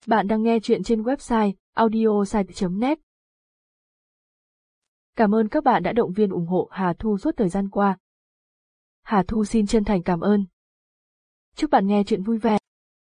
Bạn đang nghe chuyện trên website audiosite.net. Cảm ơn các bạn đã động viên ủng hộ Hà Thu suốt thời gian qua. Hà Thu xin chân thành cảm ơn. Chúc bạn nghe chuyện vui vẻ.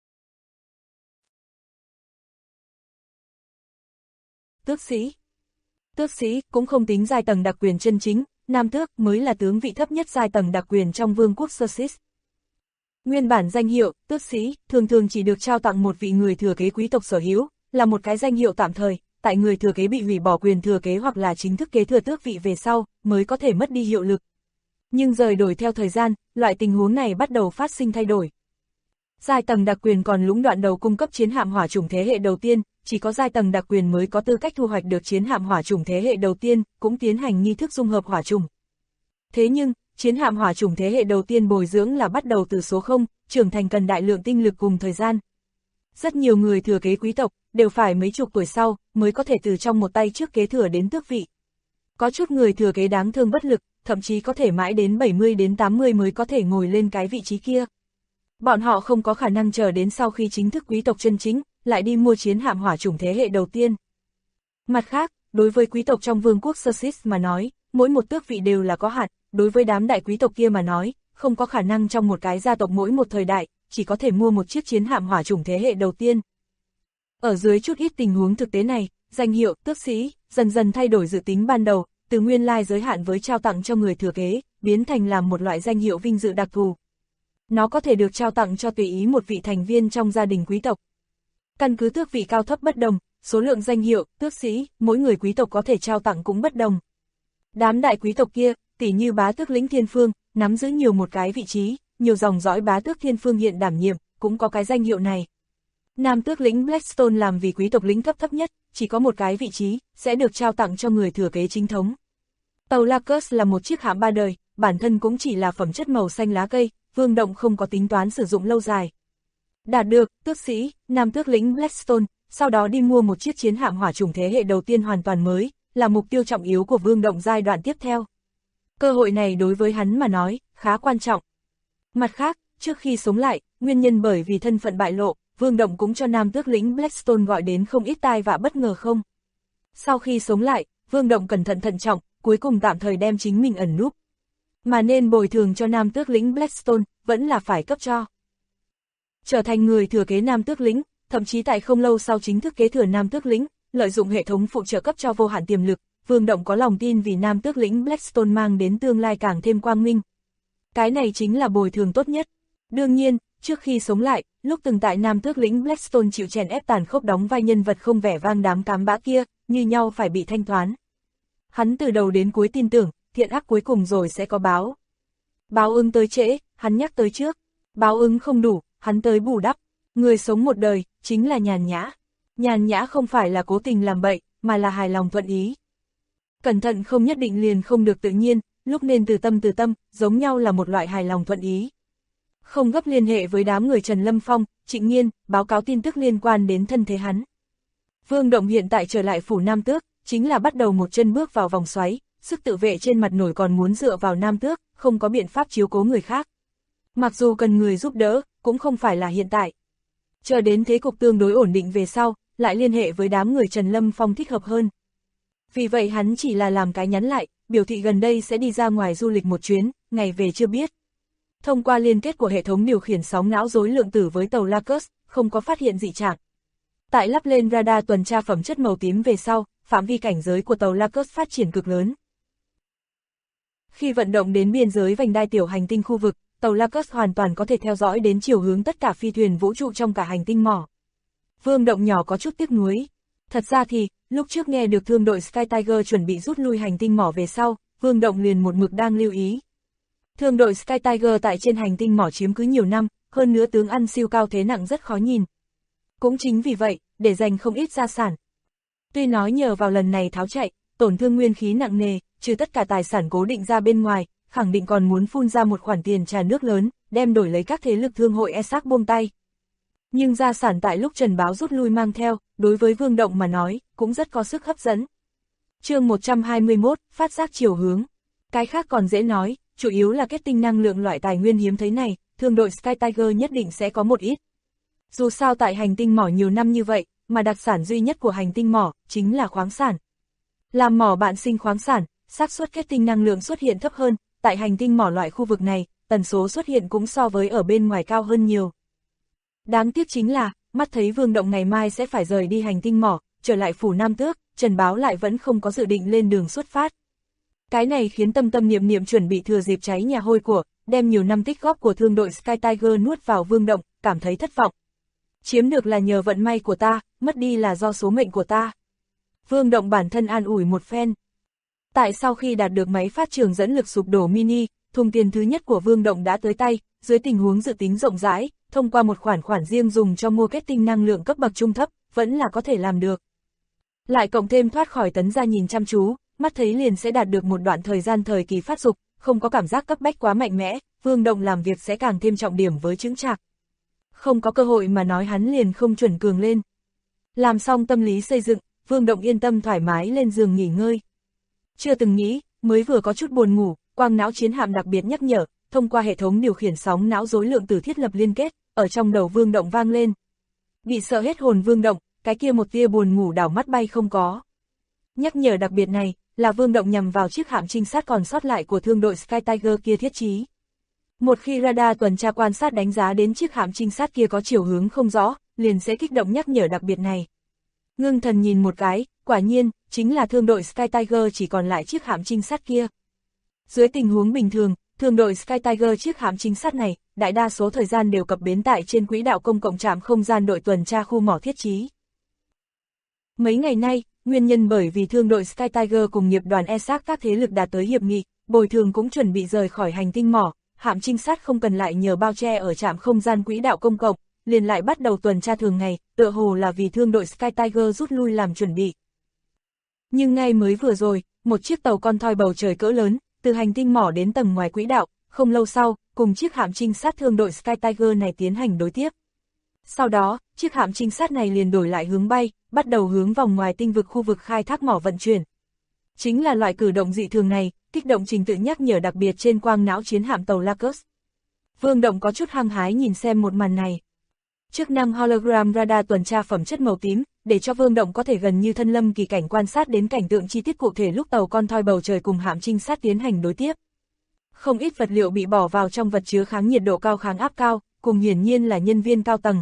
Tước sĩ cũng không tính giai tầng đặc quyền chân chính, nam tước mới là tướng vị thấp nhất giai tầng đặc quyền trong vương quốc Sussex. Nguyên bản danh hiệu, tước sĩ, thường thường chỉ được trao tặng một vị người thừa kế quý tộc sở hữu, là một cái danh hiệu tạm thời, tại người thừa kế bị hủy bỏ quyền thừa kế hoặc là chính thức kế thừa tước vị về sau, mới có thể mất đi hiệu lực. Nhưng rời đổi theo thời gian, loại tình huống này bắt đầu phát sinh thay đổi. Giai tầng đặc quyền còn lũng đoạn đầu cung cấp chiến hạm hỏa chủng thế hệ đầu tiên, chỉ có giai tầng đặc quyền mới có tư cách thu hoạch được chiến hạm hỏa chủng thế hệ đầu tiên, cũng tiến hành nghi thức dung hợp hỏa chủng. Thế nhưng, chiến hạm hỏa chủng thế hệ đầu tiên bồi dưỡng là bắt đầu từ số 0, trưởng thành cần đại lượng tinh lực cùng thời gian. Rất nhiều người thừa kế quý tộc, đều phải mấy chục tuổi sau, mới có thể từ trong một tay trước kế thừa đến tước vị. Có chút người thừa kế đáng thương bất lực, thậm chí có thể mãi đến 70 đến 80 mới có thể ngồi lên cái vị trí kia. Bọn họ không có khả năng chờ đến sau khi chính thức quý tộc chân chính, lại đi mua chiến hạm hỏa chủng thế hệ đầu tiên. Mặt khác, đối với quý tộc trong vương quốc Sussex mà nói, mỗi một tước vị đều là có hạn, đối với đám đại quý tộc kia mà nói, không có khả năng trong một cái gia tộc mỗi một thời đại, chỉ có thể mua một chiếc chiến hạm hỏa chủng thế hệ đầu tiên. Ở dưới chút ít tình huống thực tế này, danh hiệu tước sĩ dần dần thay đổi dự tính ban đầu, từ nguyên lai giới hạn với trao tặng cho người thừa kế, biến thành làm một loại danh hiệu vinh dự đặc thù. Nó có thể được trao tặng cho tùy ý một vị thành viên trong gia đình quý tộc. Căn cứ tước vị cao thấp bất đồng, số lượng danh hiệu, tước sĩ, mỗi người quý tộc có thể trao tặng cũng bất đồng. Đám đại quý tộc kia, tỉ như bá tước lĩnh Thiên Phương, nắm giữ nhiều một cái vị trí, nhiều dòng dõi bá tước Thiên Phương hiện đảm nhiệm, cũng có cái danh hiệu này. Nam tước lĩnh Blackstone làm vì quý tộc lĩnh cấp thấp nhất, chỉ có một cái vị trí, sẽ được trao tặng cho người thừa kế chính thống. Tàu Lacus là một chiếc hạm 3 đời, bản thân cũng chỉ là phẩm chất màu xanh lá cây, Vương Động không có tính toán sử dụng lâu dài. Đạt được, tước sĩ, nam tước lĩnh Blackstone, sau đó đi mua một chiếc chiến hạm hỏa chủng thế hệ đầu tiên hoàn toàn mới, là mục tiêu trọng yếu của Vương Động giai đoạn tiếp theo. Cơ hội này đối với hắn mà nói, khá quan trọng. Mặt khác, trước khi sống lại, nguyên nhân bởi vì thân phận bại lộ, Vương Động cũng cho nam tước lĩnh Blackstone gọi đến không ít tai vạ bất ngờ không. Sau khi sống lại, Vương Động cẩn thận thận trọng, cuối cùng tạm thời đem chính mình ẩn núp. Mà nên bồi thường cho nam tước lĩnh Blackstone, vẫn là phải cấp cho. Trở thành người thừa kế nam tước lĩnh, thậm chí tại không lâu sau chính thức kế thừa nam tước lĩnh, lợi dụng hệ thống phụ trợ cấp cho vô hạn tiềm lực, Vương Động có lòng tin vì nam tước lĩnh Blackstone mang đến tương lai càng thêm quang minh. Cái này chính là bồi thường tốt nhất. Đương nhiên, trước khi sống lại, lúc từng tại nam tước lĩnh Blackstone chịu chèn ép tàn khốc đóng vai nhân vật không vẻ vang đám cám bã kia, như nhau phải bị thanh toán. Hắn từ đầu đến cuối tin tưởng, thiện ác cuối cùng rồi sẽ có báo. Báo ứng tới trễ, hắn nhắc tới trước. Báo ứng không đủ, hắn tới bù đắp. Người sống một đời, chính là nhàn nhã. Nhàn nhã không phải là cố tình làm bậy, mà là hài lòng thuận ý. Cẩn thận không nhất định liền không được tự nhiên, lúc nên từ tâm, giống nhau là một loại hài lòng thuận ý. Không gấp liên hệ với đám người Trần Lâm Phong, Trịnh Nghiên, báo cáo tin tức liên quan đến thân thế hắn. Vương Động hiện tại trở lại phủ Nam Tước, chính là bắt đầu một chân bước vào vòng xoáy, sức tự vệ trên mặt nổi còn muốn dựa vào Nam Tước, không có biện pháp chiếu cố người khác. Mặc dù cần người giúp đỡ, cũng không phải là hiện tại. Chờ đến thế cục tương đối ổn định về sau, lại liên hệ với đám người Trần Lâm Phong thích hợp hơn. Vì vậy hắn chỉ là làm cái nhắn lại, biểu thị gần đây sẽ đi ra ngoài du lịch một chuyến, ngày về chưa biết. Thông qua liên kết của hệ thống điều khiển sóng não rối lượng tử với tàu Lacus, không có phát hiện dị trạng. Tại lắp lên radar tuần tra phẩm chất màu tím về sau, phạm vi cảnh giới của tàu Lacus phát triển cực lớn. Khi vận động đến biên giới vành đai tiểu hành tinh khu vực, tàu Lacus hoàn toàn có thể theo dõi đến chiều hướng tất cả phi thuyền vũ trụ trong cả hành tinh mỏ. Vương Động nhỏ có chút tiếc nuối. Thật ra thì, lúc trước nghe được thương đội Sky Tiger chuẩn bị rút lui hành tinh mỏ về sau, Vương Động liền một mực đang lưu ý. Thương đội Sky Tiger tại trên hành tinh mỏ chiếm cứ nhiều năm, hơn nữa tướng ăn siêu cao thế nặng rất khó nhìn. Cũng chính vì vậy, để dành không ít gia sản. Tuy nói nhờ vào lần này tháo chạy, tổn thương nguyên khí nặng nề, trừ tất cả tài sản cố định ra bên ngoài, khẳng định còn muốn phun ra một khoản tiền trà nước lớn, đem đổi lấy các thế lực thương hội Essex buông tay. Nhưng gia sản tại lúc Trần Báo rút lui mang theo, đối với Vương Động mà nói, cũng rất có sức hấp dẫn. Chương 121, phát giác chiều hướng. Cái khác còn dễ nói, chủ yếu là kết tinh năng lượng loại tài nguyên hiếm thấy này, thương đội Sky Tiger nhất định sẽ có một ít. Dù sao tại hành tinh mỏ nhiều năm như vậy, mà đặc sản duy nhất của hành tinh mỏ chính là khoáng sản. Làm mỏ bạn sinh khoáng sản, xác suất kết tinh năng lượng xuất hiện thấp hơn, tại hành tinh mỏ loại khu vực này, tần số xuất hiện cũng so với ở bên ngoài cao hơn nhiều. Đáng tiếc chính là, mắt thấy Vương Động ngày mai sẽ phải rời đi hành tinh mỏ, trở lại phủ Nam Tước, Trần Báo lại vẫn không có dự định lên đường xuất phát. Cái này khiến tâm tâm niệm niệm chuẩn bị thừa dịp cháy nhà hôi của, đem nhiều năm tích góp của thương đội Sky Tiger nuốt vào Vương Động, cảm thấy thất vọng. Chiếm được là nhờ vận may của ta, mất đi là do số mệnh của ta. Vương Động bản thân an ủi một phen. Tại sau khi đạt được máy phát trường dẫn lực sụp đổ mini, thùng tiền thứ nhất của Vương Động đã tới tay, dưới tình huống dự tính rộng rãi, thông qua một khoản riêng dùng cho mua kết tinh năng lượng cấp bậc trung thấp, vẫn là có thể làm được. Lại cộng thêm thoát khỏi tấn gia nhìn chăm chú, mắt thấy liền sẽ đạt được một đoạn thời gian thời kỳ phát dục, không có cảm giác cấp bách quá mạnh mẽ, Vương Động làm việc sẽ càng thêm trọng điểm với chững chạc. Không có cơ hội mà nói hắn liền không chuẩn cường lên. Làm xong tâm lý xây dựng, Vương Động yên tâm thoải mái lên giường nghỉ ngơi. Chưa từng nghĩ, mới vừa có chút buồn ngủ, quang não chiến hạm đặc biệt nhắc nhở, thông qua hệ thống điều khiển sóng não rối lượng tử thiết lập liên kết, ở trong đầu Vương Động vang lên. Bị sợ hết hồn Vương Động, cái kia một tia buồn ngủ đảo mắt bay không có. Nhắc nhở đặc biệt này, là Vương Động nhằm vào chiếc hạm trinh sát còn sót lại của thương đội Sky Tiger kia thiết trí. Một khi radar tuần tra quan sát đánh giá đến chiếc hạm trinh sát kia có chiều hướng không rõ, liền sẽ kích động nhắc nhở đặc biệt này. Ngưng thần nhìn một cái, quả nhiên, chính là thương đội Sky Tiger chỉ còn lại chiếc hạm trinh sát kia. Dưới tình huống bình thường, thương đội Sky Tiger chiếc hạm trinh sát này, đại đa số thời gian đều cập bến tại trên quỹ đạo công cộng trạm không gian đội tuần tra khu mỏ thiết trí. Mấy ngày nay, nguyên nhân bởi vì thương đội Sky Tiger cùng nghiệp đoàn ESAC các thế lực đạt tới hiệp nghị, bồi thường cũng chuẩn bị rời khỏi hành tinh mỏ, hạm trinh sát không cần lại nhờ bao che ở trạm không gian quỹ đạo công cộng, liền lại bắt đầu tuần tra thường ngày, tựa hồ là vì thương đội Sky Tiger rút lui làm chuẩn bị. Nhưng ngay mới vừa rồi, một chiếc tàu con thoi bầu trời cỡ lớn, từ hành tinh mỏ đến tầng ngoài quỹ đạo, không lâu sau, cùng chiếc hạm trinh sát thương đội Sky Tiger này tiến hành đối tiếp. Sau đó, chiếc hạm trinh sát này liền đổi lại hướng bay, bắt đầu hướng vòng ngoài tinh vực khu vực khai thác mỏ vận chuyển. Chính là loại cử động dị thường này, kích động trình tự nhắc nhở đặc biệt trên quang não chiến hạm tàu Lacus. Vương Động có chút hăng hái nhìn xem một màn này. Chức năng hologram radar tuần tra phẩm chất màu tím, để cho Vương Động có thể gần như thân lâm kỳ cảnh quan sát đến cảnh tượng chi tiết cụ thể lúc tàu con thoi bầu trời cùng hạm trinh sát tiến hành đối tiếp. Không ít vật liệu bị bỏ vào trong vật chứa kháng nhiệt độ cao kháng áp cao, cùng hiển nhiên là nhân viên cao tầng.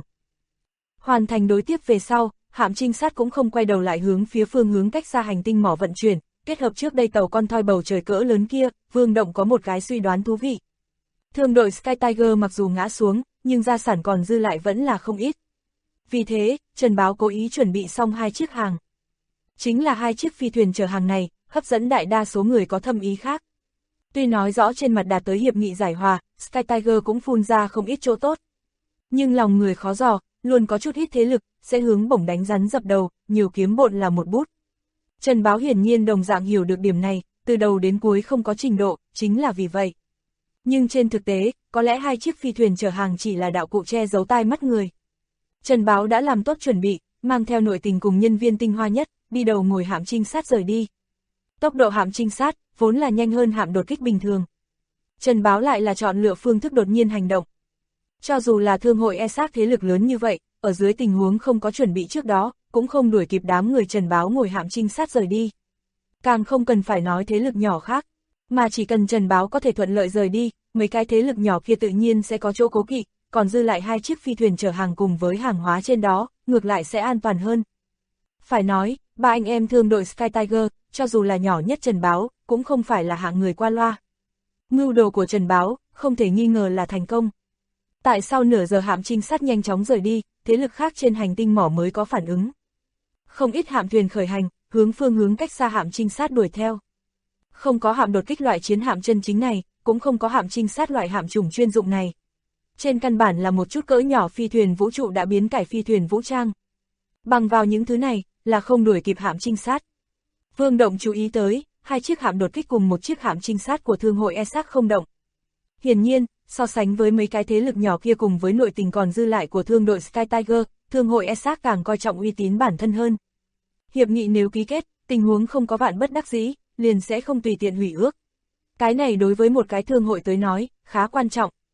Hoàn thành đối tiếp về sau, hạm trinh sát cũng không quay đầu lại hướng phía phương hướng cách xa hành tinh mỏ vận chuyển, kết hợp trước đây tàu con thoi bầu trời cỡ lớn kia, Vương Động có một cái suy đoán thú vị. Thương đội Sky Tiger mặc dù ngã xuống, nhưng gia sản còn dư lại vẫn là không ít. Vì thế, Trần Báo cố ý chuẩn bị xong 2 chiếc hàng. Chính là 2 chiếc phi thuyền chở hàng này, hấp dẫn đại đa số người có thâm ý khác. Tuy nói rõ trên mặt đạt tới hiệp nghị giải hòa, Sky Tiger cũng phun ra không ít chỗ tốt. Nhưng lòng người khó dò, luôn có chút ít thế lực, sẽ hướng bổng đánh rắn dập đầu, nhiều kiếm bộn là một bút. Trần Báo hiển nhiên đồng dạng hiểu được điểm này, từ đầu đến cuối không có trình độ, chính là vì vậy. Nhưng trên thực tế, có lẽ 2 chiếc phi thuyền chở hàng chỉ là đạo cụ che giấu tai mắt người. Trần Báo đã làm tốt chuẩn bị, mang theo nội tình cùng nhân viên tinh hoa nhất, đi đầu ngồi hạm trinh sát rời đi. Tốc độ hạm trinh sát, vốn là nhanh hơn hạm đột kích bình thường. Trần Báo lại là chọn lựa phương thức đột nhiên hành động. Cho dù là thương hội ESAC thế lực lớn như vậy, ở dưới tình huống không có chuẩn bị trước đó, cũng không đuổi kịp đám người Trần Báo ngồi hạm trinh sát rời đi. Càng không cần phải nói thế lực nhỏ khác, mà chỉ cần Trần Báo có thể thuận lợi rời đi, mấy cái thế lực nhỏ kia tự nhiên sẽ có chỗ cố kỵ, còn dư lại 2 chiếc phi thuyền chở hàng cùng với hàng hóa trên đó, ngược lại sẽ an toàn hơn. Phải nói, 3 anh em thương đội Sky Tiger, cho dù là nhỏ nhất Trần Báo, cũng không phải là hạng người qua loa. Mưu đồ của Trần Báo, không thể nghi ngờ là thành công. Tại sau nửa giờ hạm trinh sát nhanh chóng rời đi, thế lực khác trên hành tinh mỏ mới có phản ứng. Không ít hạm thuyền khởi hành, hướng phương hướng cách xa hạm trinh sát đuổi theo. Không có hạm đột kích loại chiến hạm chân chính này, cũng không có hạm trinh sát loại hạm chủng chuyên dụng này. Trên căn bản là một chút cỡ nhỏ phi thuyền vũ trụ đã biến cải phi thuyền vũ trang. Bằng vào những thứ này, là không đuổi kịp hạm trinh sát. Vương Động chú ý tới, 2 chiếc hạm đột kích cùng một chiếc hạm trinh sát của thương hội ESAC không động. Hiển nhiên, so sánh với mấy cái thế lực nhỏ kia cùng với nội tình còn dư lại của thương đội Sky Tiger, thương hội ESAC càng coi trọng uy tín bản thân hơn. Hiệp nghị nếu ký kết, tình huống không có vạn bất đắc dĩ, liền sẽ không tùy tiện hủy ước. Cái này đối với một cái thương hội tới nói, khá quan trọng.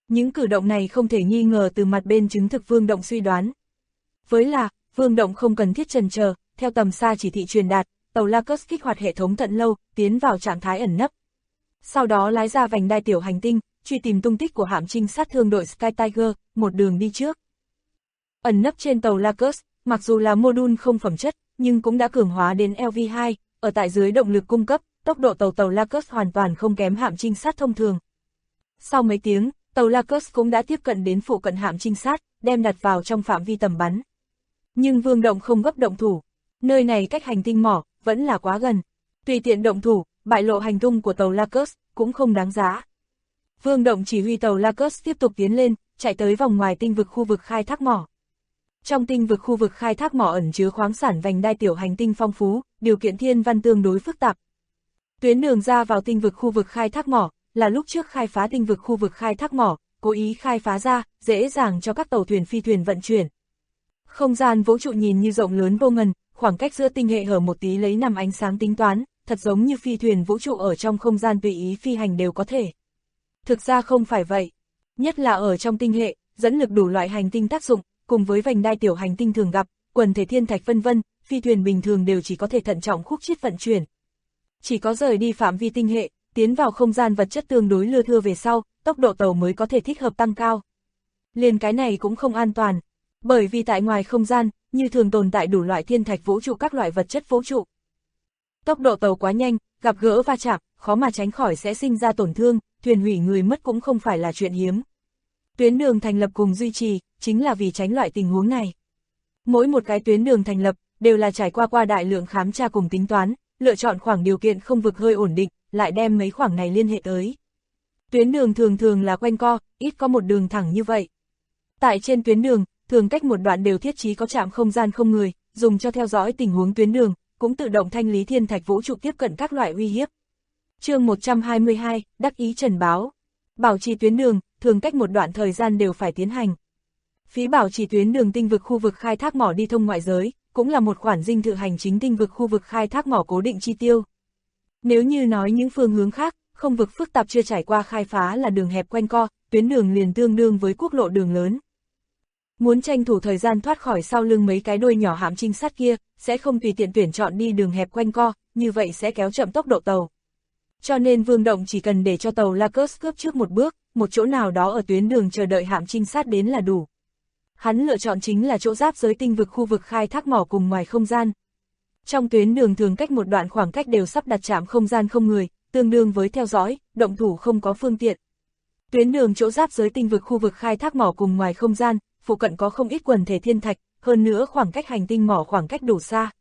Những cử động này không thể nghi ngờ từ mặt bên chứng thực Vương Động suy đoán. Với là, Vương Động không cần thiết chần chờ, theo tầm xa chỉ thị truyền đạt, tàu Lacus kích hoạt hệ thống tận lâu, tiến vào trạng thái ẩn nấp. Sau đó lái ra vành đai tiểu hành tinh, truy tìm tung tích của hạm trinh sát thương đội Sky Tiger, một đường đi trước. Ẩn nấp trên tàu Lacus, mặc dù là mô đun không phẩm chất, nhưng cũng đã cường hóa đến LV2, ở tại dưới động lực cung cấp, tốc độ tàu Lacus hoàn toàn không kém hạm trinh sát thông thường. Sau mấy tiếng, tàu Lacus cũng đã tiếp cận đến phụ cận hạm trinh sát, đem đặt vào trong phạm vi tầm bắn. Nhưng Vương Động không gấp động thủ, nơi này cách hành tinh mỏ, vẫn là quá gần. Tùy tiện động thủ, bại lộ hành tung của tàu Lacus, cũng không đáng giá. Vương Động chỉ huy tàu Lacus tiếp tục tiến lên, chạy tới vòng ngoài tinh vực khu vực khai thác mỏ. Trong tinh vực khu vực khai thác mỏ ẩn chứa khoáng sản vành đai tiểu hành tinh phong phú, điều kiện thiên văn tương đối phức tạp. Tuyến đường ra vào tinh vực khu vực khai thác mỏ, là lúc trước khai phá tinh vực khu vực khai thác mỏ, cố ý khai phá ra, dễ dàng cho các tàu thuyền phi thuyền vận chuyển. Không gian vũ trụ nhìn như rộng lớn vô ngần, khoảng cách giữa tinh hệ hở một tí lấy năm ánh sáng tính toán, thật giống như phi thuyền vũ trụ ở trong không gian tùy ý phi hành đều có thể. Thực ra không phải vậy. Nhất là ở trong tinh hệ, dẫn lực đủ loại hành tinh tác dụng, cùng với vành đai tiểu hành tinh thường gặp, quần thể thiên thạch vân vân, phi thuyền bình thường đều chỉ có thể thận trọng khúc chiết vận chuyển. Chỉ có rời đi phạm vi tinh hệ, tiến vào không gian vật chất tương đối lưa thưa về sau, tốc độ tàu mới có thể thích hợp tăng cao. Liền cái này cũng không an toàn, bởi vì tại ngoài không gian, như thường tồn tại đủ loại thiên thạch vũ trụ các loại vật chất vũ trụ. Tốc độ tàu quá nhanh, gặp gỡ va chạm, khó mà tránh khỏi sẽ sinh ra tổn thương, thuyền hủy người mất cũng không phải là chuyện hiếm. Tuyến đường thành lập cùng duy trì, chính là vì tránh loại tình huống này. Mỗi một cái tuyến đường thành lập, đều là trải qua đại lượng khám tra cùng tính toán, lựa chọn khoảng điều kiện không vực hơi ổn định, lại đem mấy khoảng này liên hệ tới. Tuyến đường thường thường là quanh co, ít có một đường thẳng như vậy. Tại trên tuyến đường, thường cách một đoạn đều thiết trí có trạm không gian không người, dùng cho theo dõi tình huống tuyến đường, cũng tự động thanh lý thiên thạch vũ trụ tiếp cận các loại uy hiếp. Chương 122, đắc ý trần báo. Bảo trì tuyến đường, thường cách một đoạn thời gian đều phải tiến hành. Phí bảo trì tuyến đường tinh vực khu vực khai thác mỏ đi thông ngoại giới, cũng là một khoản dinh thự hành chính tinh vực khu vực khai thác mỏ cố định chi tiêu. Nếu như nói những phương hướng khác, không vực phức tạp chưa trải qua khai phá là đường hẹp quanh co, tuyến đường liền tương đương với quốc lộ đường lớn. Muốn tranh thủ thời gian thoát khỏi sau lưng mấy cái đuôi nhỏ hạm trinh sát kia, sẽ không tùy tiện tuyển chọn đi đường hẹp quanh co, như vậy sẽ kéo chậm tốc độ tàu. Cho nên Vương Động chỉ cần để cho tàu Lacus cướp trước một bước, một chỗ nào đó ở tuyến đường chờ đợi hạm trinh sát đến là đủ. Hắn lựa chọn chính là chỗ giáp giới tinh vực khu vực khai thác mỏ cùng ngoài không gian. Trong tuyến đường thường cách một đoạn khoảng cách đều sắp đặt trạm không gian không người, tương đương với theo dõi, động thủ không có phương tiện. Tuyến đường chỗ giáp giới tinh vực khu vực khai thác mỏ cùng ngoài không gian, phụ cận có không ít quần thể thiên thạch, hơn nữa khoảng cách hành tinh mỏ khoảng cách đủ xa.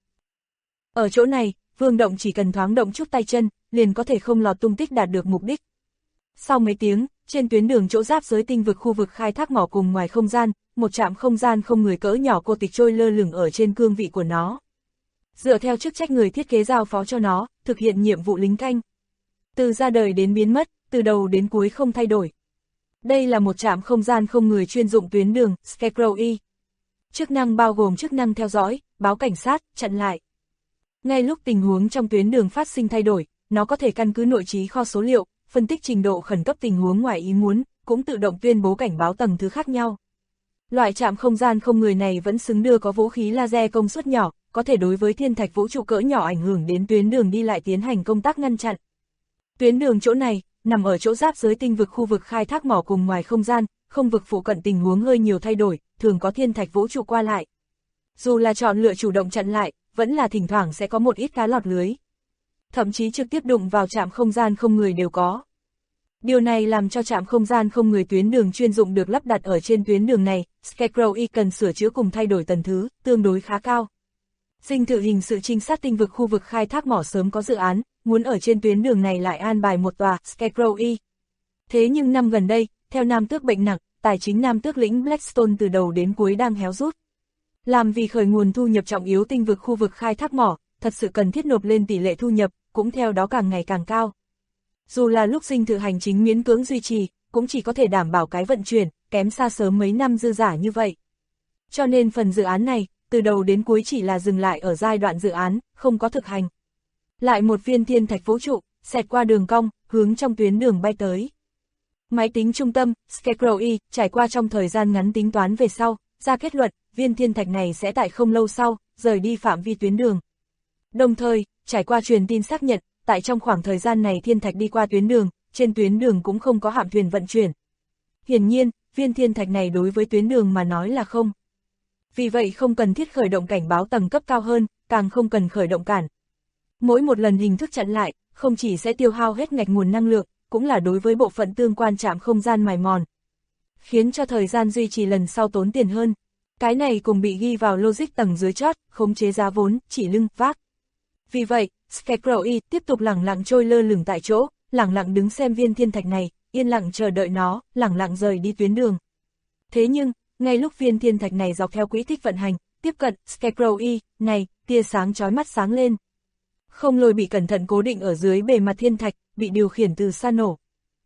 Ở chỗ này, Vương Động chỉ cần thoáng động chút tay chân, liền có thể không lọt tung tích đạt được mục đích. Sau mấy tiếng, trên tuyến đường chỗ giáp giới tinh vực khu vực khai thác mỏ cùng ngoài không gian, một trạm không gian không người cỡ nhỏ cô tịch trôi lơ lửng ở trên cương vị của nó. Dựa theo chức trách người thiết kế giao phó cho nó, thực hiện nhiệm vụ lính canh. Từ ra đời đến biến mất, từ đầu đến cuối không thay đổi. Đây là một trạm không gian không người chuyên dụng tuyến đường, Scarecrow E. Chức năng bao gồm chức năng theo dõi, báo cảnh sát, chặn lại. Ngay lúc tình huống trong tuyến đường phát sinh thay đổi, nó có thể căn cứ nội trí kho số liệu, phân tích trình độ khẩn cấp tình huống ngoài ý muốn, cũng tự động tuyên bố cảnh báo tầng thứ khác nhau. Loại trạm không gian không người này vẫn xứng đưa có vũ khí laser công suất nhỏ, có thể đối với thiên thạch vũ trụ cỡ nhỏ ảnh hưởng đến tuyến đường đi lại tiến hành công tác ngăn chặn. Tuyến đường chỗ này, nằm ở chỗ giáp giới tinh vực khu vực khai thác mỏ cùng ngoài không gian, không vực phụ cận tình huống hơi nhiều thay đổi, thường có thiên thạch vũ trụ qua lại. Dù là chọn lựa chủ động chặn lại, vẫn là thỉnh thoảng sẽ có một ít cá lọt lưới. Thậm chí trực tiếp đụng vào trạm không gian không người đều có. Điều này làm cho trạm không gian không người tuyến đường chuyên dụng được lắp đặt ở trên tuyến đường này, Scarecrow E cần sửa chữa cùng thay đổi tần thứ, tương đối khá cao. Dinh thự hình sự trinh sát tinh vực khu vực khai thác mỏ sớm có dự án, muốn ở trên tuyến đường này lại an bài một tòa Scarecrow E. Thế nhưng năm gần đây, theo Nam Tước bệnh nặng, tài chính Nam Tước lĩnh Blackstone từ đầu đến cuối đang héo rút. Làm vì khởi nguồn thu nhập trọng yếu tinh vực khu vực khai thác mỏ, thật sự cần thiết nộp lên tỷ lệ thu nhập, cũng theo đó càng ngày càng cao. Dù là lúc dinh thự hành chính miễn cưỡng duy trì, cũng chỉ có thể đảm bảo cái vận chuyển, kém xa sớm mấy năm dư giả như vậy. Cho nên phần dự án này, từ đầu đến cuối chỉ là dừng lại ở giai đoạn dự án, không có thực hành. Lại một viên thiên thạch vũ trụ, xẹt qua đường cong, hướng trong tuyến đường bay tới. Máy tính trung tâm, Scarecrow Y, trải qua trong thời gian ngắn tính toán về sau, ra kết luận, viên thiên thạch này sẽ tại không lâu sau, rời đi phạm vi tuyến đường. Đồng thời, trải qua truyền tin xác nhận, tại trong khoảng thời gian này thiên thạch đi qua tuyến đường, trên tuyến đường cũng không có hạm thuyền vận chuyển. Hiển nhiên, viên thiên thạch này đối với tuyến đường mà nói là không. Vì vậy không cần thiết khởi động cảnh báo tầng cấp cao hơn, càng không cần khởi động cản. Mỗi một lần hình thức chặn lại, không chỉ sẽ tiêu hao hết ngạch nguồn năng lượng, cũng là đối với bộ phận tương quan trạm không gian mài mòn. Khiến cho thời gian duy trì lần sau tốn tiền hơn. Cái này cùng bị ghi vào logic tầng dưới chót, khống chế giá vốn, chỉ lưng, vác. Vì vậy, Scarecrow Y tiếp tục lẳng lặng trôi lơ lửng tại chỗ, lẳng lặng đứng xem viên thiên thạch này, yên lặng chờ đợi nó, lẳng lặng rời đi tuyến đường. Thế nhưng, ngay lúc viên thiên thạch này dọc theo quỹ tích vận hành, tiếp cận Scarecrow Y, này, tia sáng chói mắt sáng lên. Không lôi bị cẩn thận cố định ở dưới bề mặt thiên thạch, bị điều khiển từ xa nổ.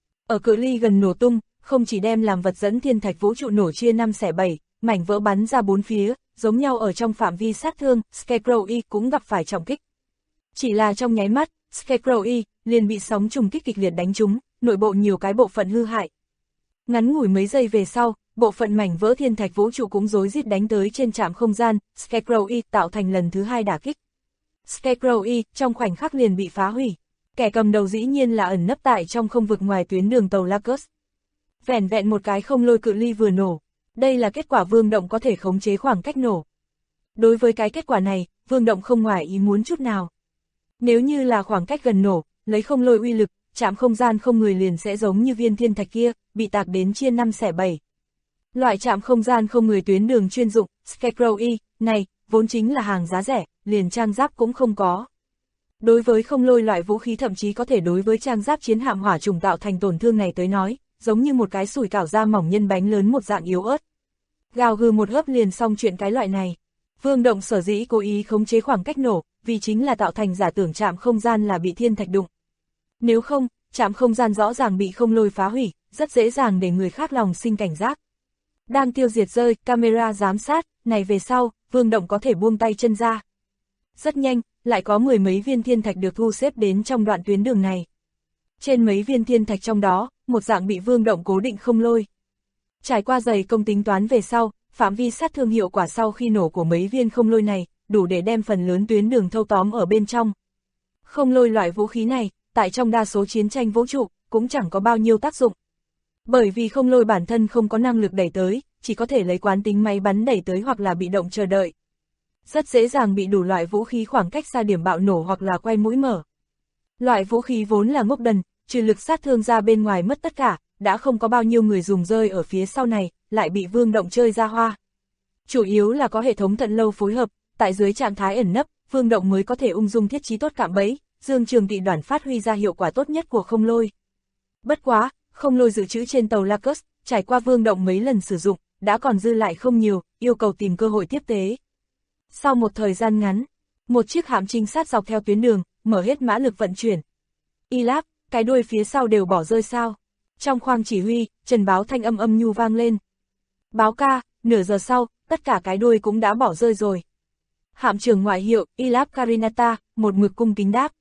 Ở cự ly gần nổ tung, không chỉ đem làm vật dẫn thiên thạch vũ trụ nổ chia 5 xẻ 7, mảnh vỡ bắn ra bốn phía, giống nhau ở trong phạm vi sát thương, Scarecrow Y cũng gặp phải trọng kích. Chỉ là trong nháy mắt, Scarecrow Y liền bị sóng trùng kích kịch liệt đánh trúng, nội bộ nhiều cái bộ phận hư hại. Ngắn ngủi mấy giây về sau, bộ phận mảnh vỡ thiên thạch vũ trụ cũng rối rít đánh tới trên trạm không gian, Scarecrow Y tạo thành lần thứ 2 đả kích. Scarecrow Y trong khoảnh khắc liền bị phá hủy. Kẻ cầm đầu dĩ nhiên là ẩn nấp tại trong không vực ngoài tuyến đường tàu Lacus. Vẻn vẹn một cái không lôi cự ly vừa nổ. Đây là kết quả Vương Động có thể khống chế khoảng cách nổ. Đối với cái kết quả này, Vương Động không ngoài ý muốn chút nào. Nếu như là khoảng cách gần nổ, lấy không lôi uy lực, trạm không gian không người liền sẽ giống như viên thiên thạch kia, bị tạc đến chia 5 xẻ 7. Loại trạm không gian không người tuyến đường chuyên dụng, Scarecrow Y, này, vốn chính là hàng giá rẻ, liền trang giáp cũng không có. Đối với không lôi loại vũ khí thậm chí có thể đối với trang giáp chiến hạm hỏa trùng tạo thành tổn thương này tới nói, giống như một cái sủi cảo da mỏng nhân bánh lớn một dạng yếu ớt. Gào gừ một hớp liền xong chuyện cái loại này. Vương Động sở dĩ cố ý khống chế khoảng cách nổ, vì chính là tạo thành giả tưởng trạm không gian là bị thiên thạch đụng. Nếu không, trạm không gian rõ ràng bị không lôi phá hủy, rất dễ dàng để người khác lòng sinh cảnh giác. Đang tiêu diệt rơi, camera giám sát, này về sau, Vương Động có thể buông tay chân ra. Rất nhanh, lại có mười mấy viên thiên thạch được thu xếp đến trong đoạn tuyến đường này. Trên mấy viên thiên thạch trong đó, một dạng bị Vương Động cố định không lôi. Trải qua dày công tính toán về sau, phạm vi sát thương hiệu quả sau khi nổ của mấy viên không lôi này, đủ để đem phần lớn tuyến đường thâu tóm ở bên trong. Không lôi loại vũ khí này, tại trong đa số chiến tranh vũ trụ, cũng chẳng có bao nhiêu tác dụng. Bởi vì không lôi bản thân không có năng lực đẩy tới, chỉ có thể lấy quán tính máy bắn đẩy tới hoặc là bị động chờ đợi. Rất dễ dàng bị đủ loại vũ khí khoảng cách xa điểm bạo nổ hoặc là quay mũi mở. Loại vũ khí vốn là ngốc đần, trừ lực sát thương ra bên ngoài mất tất cả, đã không có bao nhiêu người dùng rơi ở phía sau này, lại bị Vương Động chơi ra hoa. Chủ yếu là có hệ thống thận lâu phối hợp, tại dưới trạng thái ẩn nấp, Vương Động mới có thể ung dung thiết trí tốt cạm bẫy, Dương Trường Tị Đoản phát huy ra hiệu quả tốt nhất của không lôi. Bất quá, không lôi dự trữ trên tàu Lacus, trải qua Vương Động mấy lần sử dụng, đã còn dư lại không nhiều, yêu cầu tìm cơ hội tiếp tế. Sau một thời gian ngắn, một chiếc hạm trinh sát dọc theo tuyến đường, mở hết mã lực vận chuyển. Y Láp, cái đuôi phía sau đều bỏ rơi sao? Trong khoang chỉ huy, Trần Báo thanh âm nhu vang lên. Báo ca, nửa giờ sau, tất cả cái đuôi cũng đã bỏ rơi rồi. Hạm trưởng ngoại hiệu, Y Láp Karinata, một mực cung kính đáp.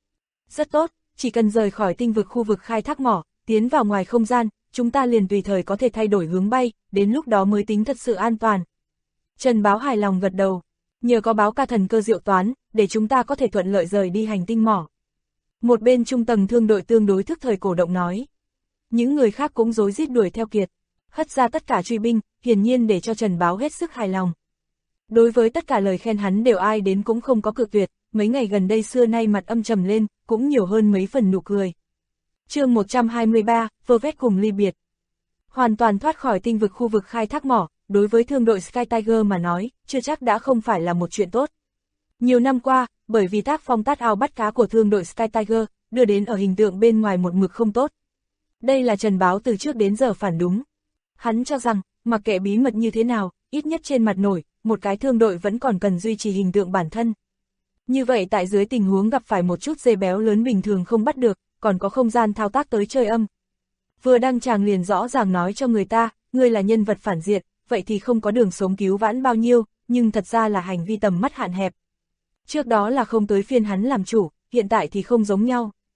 Rất tốt, chỉ cần rời khỏi tinh vực khu vực khai thác mỏ, tiến vào ngoài không gian, chúng ta liền tùy thời có thể thay đổi hướng bay, đến lúc đó mới tính thật sự an toàn. Trần Báo hài lòng gật đầu. Nhờ có báo ca thần cơ diệu toán, để chúng ta có thể thuận lợi rời đi hành tinh mỏ. Một bên trung tầng thương đội tương đối thức thời cổ động nói. Những người khác cũng rối rít đuổi theo Kiệt, hất ra tất cả truy binh, hiển nhiên để cho Trần Báo hết sức hài lòng. Đối với tất cả lời khen hắn đều ai đến cũng không có cự tuyệt, mấy ngày gần đây xưa nay mặt âm trầm lên, cũng nhiều hơn mấy phần nụ cười. Chương 123, vơ vét cùng ly biệt. Hoàn toàn thoát khỏi tinh vực khu vực khai thác mỏ, đối với thương đội Sky Tiger mà nói, chưa chắc đã không phải là một chuyện tốt. Nhiều năm qua, bởi vì tác phong tát ao bắt cá của thương đội Sky Tiger, đưa đến ở hình tượng bên ngoài một mực không tốt. Đây là Trần Báo từ trước đến giờ phản đúng. Hắn cho rằng, mặc kệ bí mật như thế nào, ít nhất trên mặt nổi, một cái thương đội vẫn còn cần duy trì hình tượng bản thân. Như vậy tại dưới tình huống gặp phải một chút dê béo lớn bình thường không bắt được, còn có không gian thao tác tới chơi âm. Vừa đăng tràng liền rõ ràng nói cho người ta, ngươi là nhân vật phản diện, vậy thì không có đường sống cứu vãn bao nhiêu, nhưng thật ra là hành vi tầm mắt hạn hẹp. Trước đó là không tới phiên hắn làm chủ, hiện tại thì không giống nhau.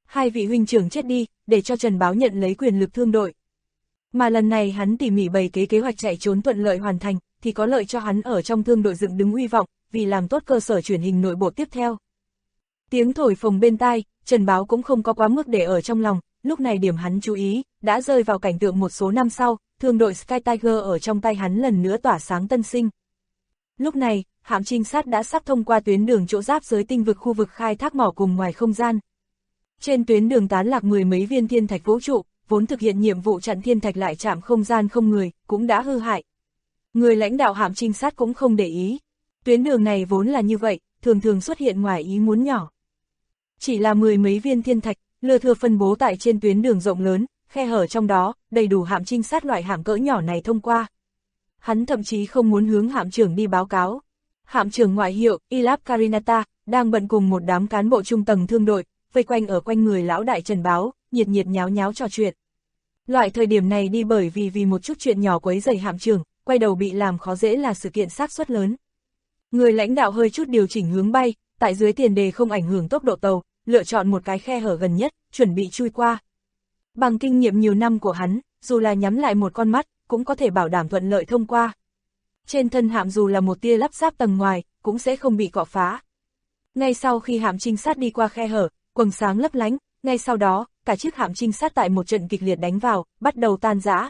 hai vị huynh trưởng chết đi, để cho Trần Báo nhận lấy quyền lực thương đội. Mà lần này hắn tỉ mỉ bày kế hoạch chạy trốn thuận lợi hoàn thành, thì có lợi cho hắn ở trong thương đội dựng đứng uy vọng, vì làm tốt cơ sở truyền hình nội bộ tiếp theo. Tiếng thổi phồng bên tai, Trần Báo cũng không có quá mức để ở trong lòng, lúc này điểm hắn chú ý, đã rơi vào cảnh tượng một số năm sau, thương đội Sky Tiger ở trong tay hắn lần nữa tỏa sáng tân sinh. Lúc này, hạm trinh sát đã sắp thông qua tuyến đường chỗ giáp giới tinh vực khu vực khai thác mỏ cùng ngoài không gian. Trên tuyến đường tán lạc mười mấy viên thiên thạch vũ trụ, vốn thực hiện nhiệm vụ chặn thiên thạch lại chạm không gian không người, cũng đã hư hại. Người lãnh đạo hạm trinh sát cũng không để ý. Tuyến đường này vốn là như vậy, thường thường xuất hiện ngoài ý muốn nhỏ. Chỉ là mười mấy viên thiên thạch, lưa thưa phân bố tại trên tuyến đường rộng lớn, khe hở trong đó, đầy đủ hạm trinh sát loại hạm cỡ nhỏ này thông qua. Hắn thậm chí không muốn hướng hạm trưởng đi báo cáo. Hạm trưởng ngoại hiệu, Ilab Karinata, đang bận cùng một đám cán bộ trung tầng thương đội, vây quanh ở quanh người lão đại Trần Báo, nhiệt nhiệt nháo nháo trò chuyện. Loại thời điểm này đi bởi vì một chút chuyện nhỏ quấy rầy hạm trưởng, quay đầu bị làm khó dễ là sự kiện xác suất lớn. Người lãnh đạo hơi chút điều chỉnh hướng bay, tại dưới tiền đề không ảnh hưởng tốc độ tàu, lựa chọn một cái khe hở gần nhất, chuẩn bị chui qua. Bằng kinh nghiệm nhiều năm của hắn, dù là nhắm lại một con mắt, cũng có thể bảo đảm thuận lợi thông qua. Trên thân hạm dù là một tia lắp ráp tầng ngoài, cũng sẽ không bị cọ phá. Ngay sau khi hạm trinh sát đi qua khe hở, quầng sáng lấp lánh, ngay sau đó, cả chiếc hạm trinh sát tại một trận kịch liệt đánh vào, bắt đầu tan rã.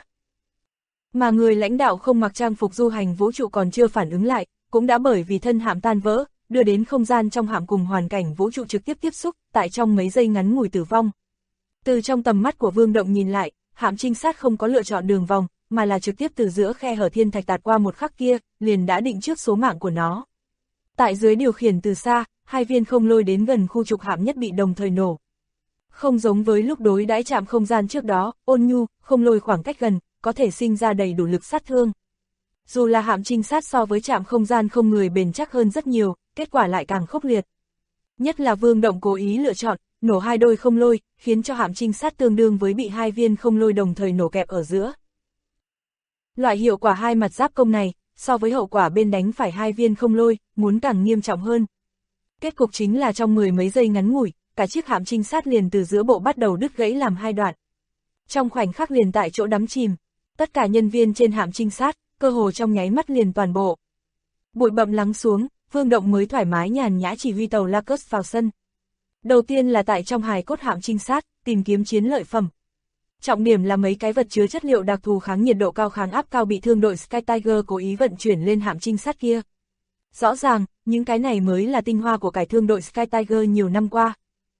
Mà người lãnh đạo không mặc trang phục du hành vũ trụ còn chưa phản ứng lại, cũng đã bởi vì thân hạm tan vỡ, đưa đến không gian trong hạm cùng hoàn cảnh vũ trụ trực tiếp tiếp xúc, tại trong mấy giây ngắn ngủi tử vong. Từ trong tầm mắt của Vương Động nhìn lại, hạm trinh sát không có lựa chọn đường vòng, mà là trực tiếp từ giữa khe hở thiên thạch tạt qua một khắc kia, liền đã định trước số mạng của nó. Tại dưới điều khiển từ xa, hai viên không lôi đến gần khu trục hạm nhất bị đồng thời nổ. Không giống với lúc đối đãi chạm không gian trước đó, ôn nhu, không lôi khoảng cách gần, có thể sinh ra đầy đủ lực sát thương. Dù là hạm trinh sát so với chạm không gian không người bền chắc hơn rất nhiều, kết quả lại càng khốc liệt. Nhất là Vương Động cố ý lựa chọn, nổ hai đôi không lôi, khiến cho hạm trinh sát tương đương với bị hai viên không lôi đồng thời nổ kẹp ở giữa. Loại hiệu quả hai mặt giáp công này, so với hậu quả bên đánh phải hai viên không lôi, muốn càng nghiêm trọng hơn. Kết cục chính là trong mười mấy giây ngắn ngủi, cả chiếc hạm trinh sát liền từ giữa bộ bắt đầu đứt gãy làm hai đoạn. Trong khoảnh khắc liền tại chỗ đắm chìm, tất cả nhân viên trên hạm trinh sát, cơ hồ trong nháy mắt liền toàn bộ. Bụi bặm lắng xuống, Vương Động mới thoải mái nhàn nhã chỉ huy tàu Lacus vào sân. Đầu tiên là tại trong hài cốt hạm trinh sát, tìm kiếm chiến lợi phẩm. Trọng điểm là mấy cái vật chứa chất liệu đặc thù kháng nhiệt độ cao kháng áp cao bị thương đội Sky Tiger cố ý vận chuyển lên hạm trinh sát kia. Rõ ràng, những cái này mới là tinh hoa của cải thương đội Sky Tiger nhiều năm qua.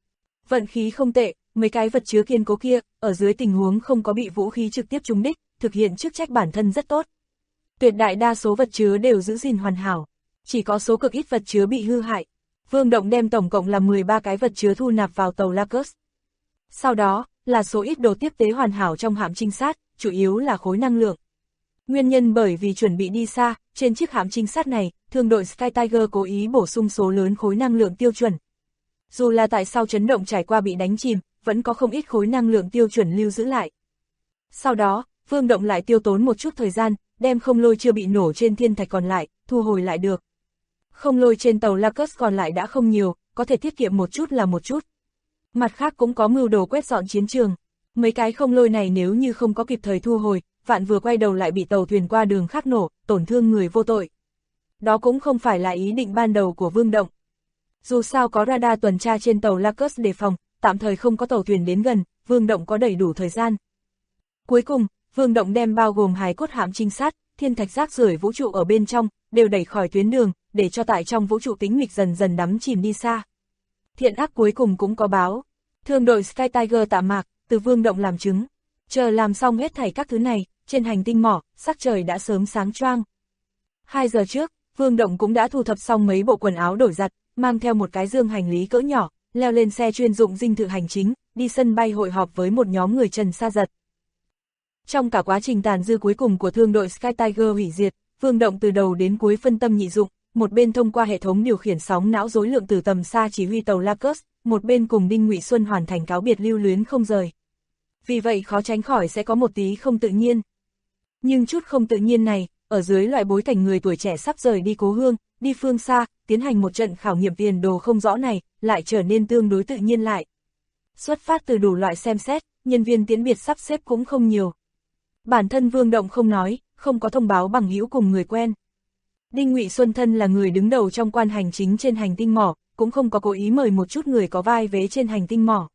Vận khí không tệ, mấy cái vật chứa kiên cố kia, ở dưới tình huống không có bị vũ khí trực tiếp trúng đích, thực hiện chức trách bản thân rất tốt. Tuyệt đại đa số vật chứa đều giữ gìn hoàn hảo, chỉ có số cực ít vật chứa bị hư hại. Vương Động đem tổng cộng là 13 cái vật chứa thu nạp vào tàu Lacus. Sau đó, là số ít đồ tiếp tế hoàn hảo trong hạm trinh sát, chủ yếu là khối năng lượng. Nguyên nhân bởi vì chuẩn bị đi xa, trên chiếc hạm trinh sát này, thương đội Sky Tiger cố ý bổ sung số lớn khối năng lượng tiêu chuẩn. Dù là tại sao chấn động trải qua bị đánh chìm, vẫn có không ít khối năng lượng tiêu chuẩn lưu giữ lại. Sau đó, Vương Động lại tiêu tốn một chút thời gian, đem không lôi chưa bị nổ trên thiên thạch còn lại, thu hồi lại được. Không lôi trên tàu Lacus còn lại đã không nhiều, có thể tiết kiệm một chút là một chút. Mặt khác cũng có mưu đồ quét dọn chiến trường. Mấy cái không lôi này nếu như không có kịp thời thu hồi, vạn vừa quay đầu lại bị tàu thuyền qua đường khác nổ, tổn thương người vô tội. Đó cũng không phải là ý định ban đầu của Vương Động. Dù sao có radar tuần tra trên tàu Lacus đề phòng, tạm thời không có tàu thuyền đến gần, Vương Động có đầy đủ thời gian. Cuối cùng, Vương Động đem bao gồm hài cốt hạm trinh sát, thiên thạch rác rưởi vũ trụ ở bên trong, đều đẩy khỏi tuyến đường, để cho tại trong vũ trụ tĩnh mịch dần dần đắm chìm đi xa. Thiện ác cuối cùng cũng có báo. Thương đội Sky Tiger tạm mạc, từ Vương Động làm chứng. Chờ làm xong hết thảy các thứ này, trên hành tinh mỏ, sắc trời đã sớm sáng choang. 2 giờ trước, Vương Động cũng đã thu thập xong mấy bộ quần áo đổi giặt, mang theo một cái dương hành lý cỡ nhỏ, leo lên xe chuyên dụng dinh thự hành chính, đi sân bay hội họp với một nhóm người Trần Sa Giật. Trong cả quá trình tàn dư cuối cùng của thương đội Sky Tiger hủy diệt, Vương Động từ đầu đến cuối phân tâm nhị dụng, một bên thông qua hệ thống điều khiển sóng não rối lượng từ tầm xa chỉ huy tàu Lacus, một bên cùng Đinh Ngụy Xuân hoàn thành cáo biệt lưu luyến không rời. Vì vậy khó tránh khỏi sẽ có một tí không tự nhiên. Nhưng chút không tự nhiên này, ở dưới loại bối cảnh người tuổi trẻ sắp rời đi cố hương, đi phương xa, tiến hành một trận khảo nghiệm tiền đồ không rõ này, lại trở nên tương đối tự nhiên lại. xuất phát từ đủ loại xem xét, nhân viên tiễn biệt sắp xếp cũng không nhiều. Bản thân Vương Động không nói, không có thông báo bằng hữu cùng người quen. Đinh Ngụy Xuân thân là người đứng đầu trong quan hành chính trên hành tinh mỏ, cũng không có cố ý mời một chút người có vai vế trên hành tinh mỏ.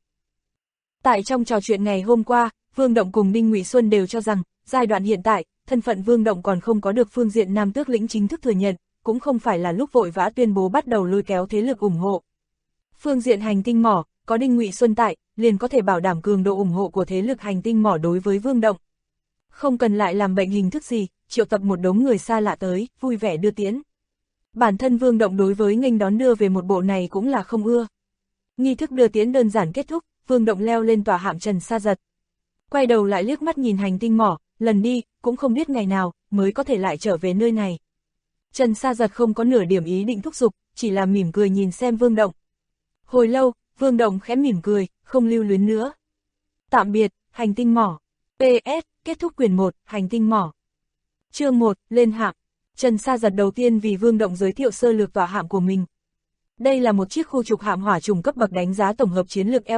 Tại trong trò chuyện ngày hôm qua, Vương Động cùng Đinh Ngụy Xuân đều cho rằng, giai đoạn hiện tại, thân phận Vương Động còn không có được phương diện Nam Tước lĩnh chính thức thừa nhận, cũng không phải là lúc vội vã tuyên bố bắt đầu lôi kéo thế lực ủng hộ. Phương diện hành tinh mỏ, có Đinh Ngụy Xuân tại, liền có thể bảo đảm cường độ ủng hộ của thế lực hành tinh mỏ đối với Vương Động. Không cần lại làm bệnh hình thức gì, triệu tập một đống người xa lạ tới, vui vẻ đưa tiễn. Bản thân Vương Động đối với nghênh đón đưa về một bộ này cũng là không ưa. Nghi thức đưa tiễn đơn giản kết thúc, Vương Động leo lên tòa hạm Trần Sa Giật. Quay đầu lại liếc mắt nhìn hành tinh mỏ, lần đi, cũng không biết ngày nào, mới có thể lại trở về nơi này. Trần Sa Giật không có nửa điểm ý định thúc giục, chỉ là mỉm cười nhìn xem Vương Động. Hồi lâu, Vương Động khẽ mỉm cười, không lưu luyến nữa. Tạm biệt, hành tinh mỏ. PS, kết thúc quyển 1, hành tinh mỏ. Chương 1, lên hạm. Trần Sa Giật đầu tiên vì Vương Động giới thiệu sơ lược tòa hạm của mình. Đây là một chiếc khu trục hạm hỏa trùng cấp bậc đánh giá tổng hợp chiến lược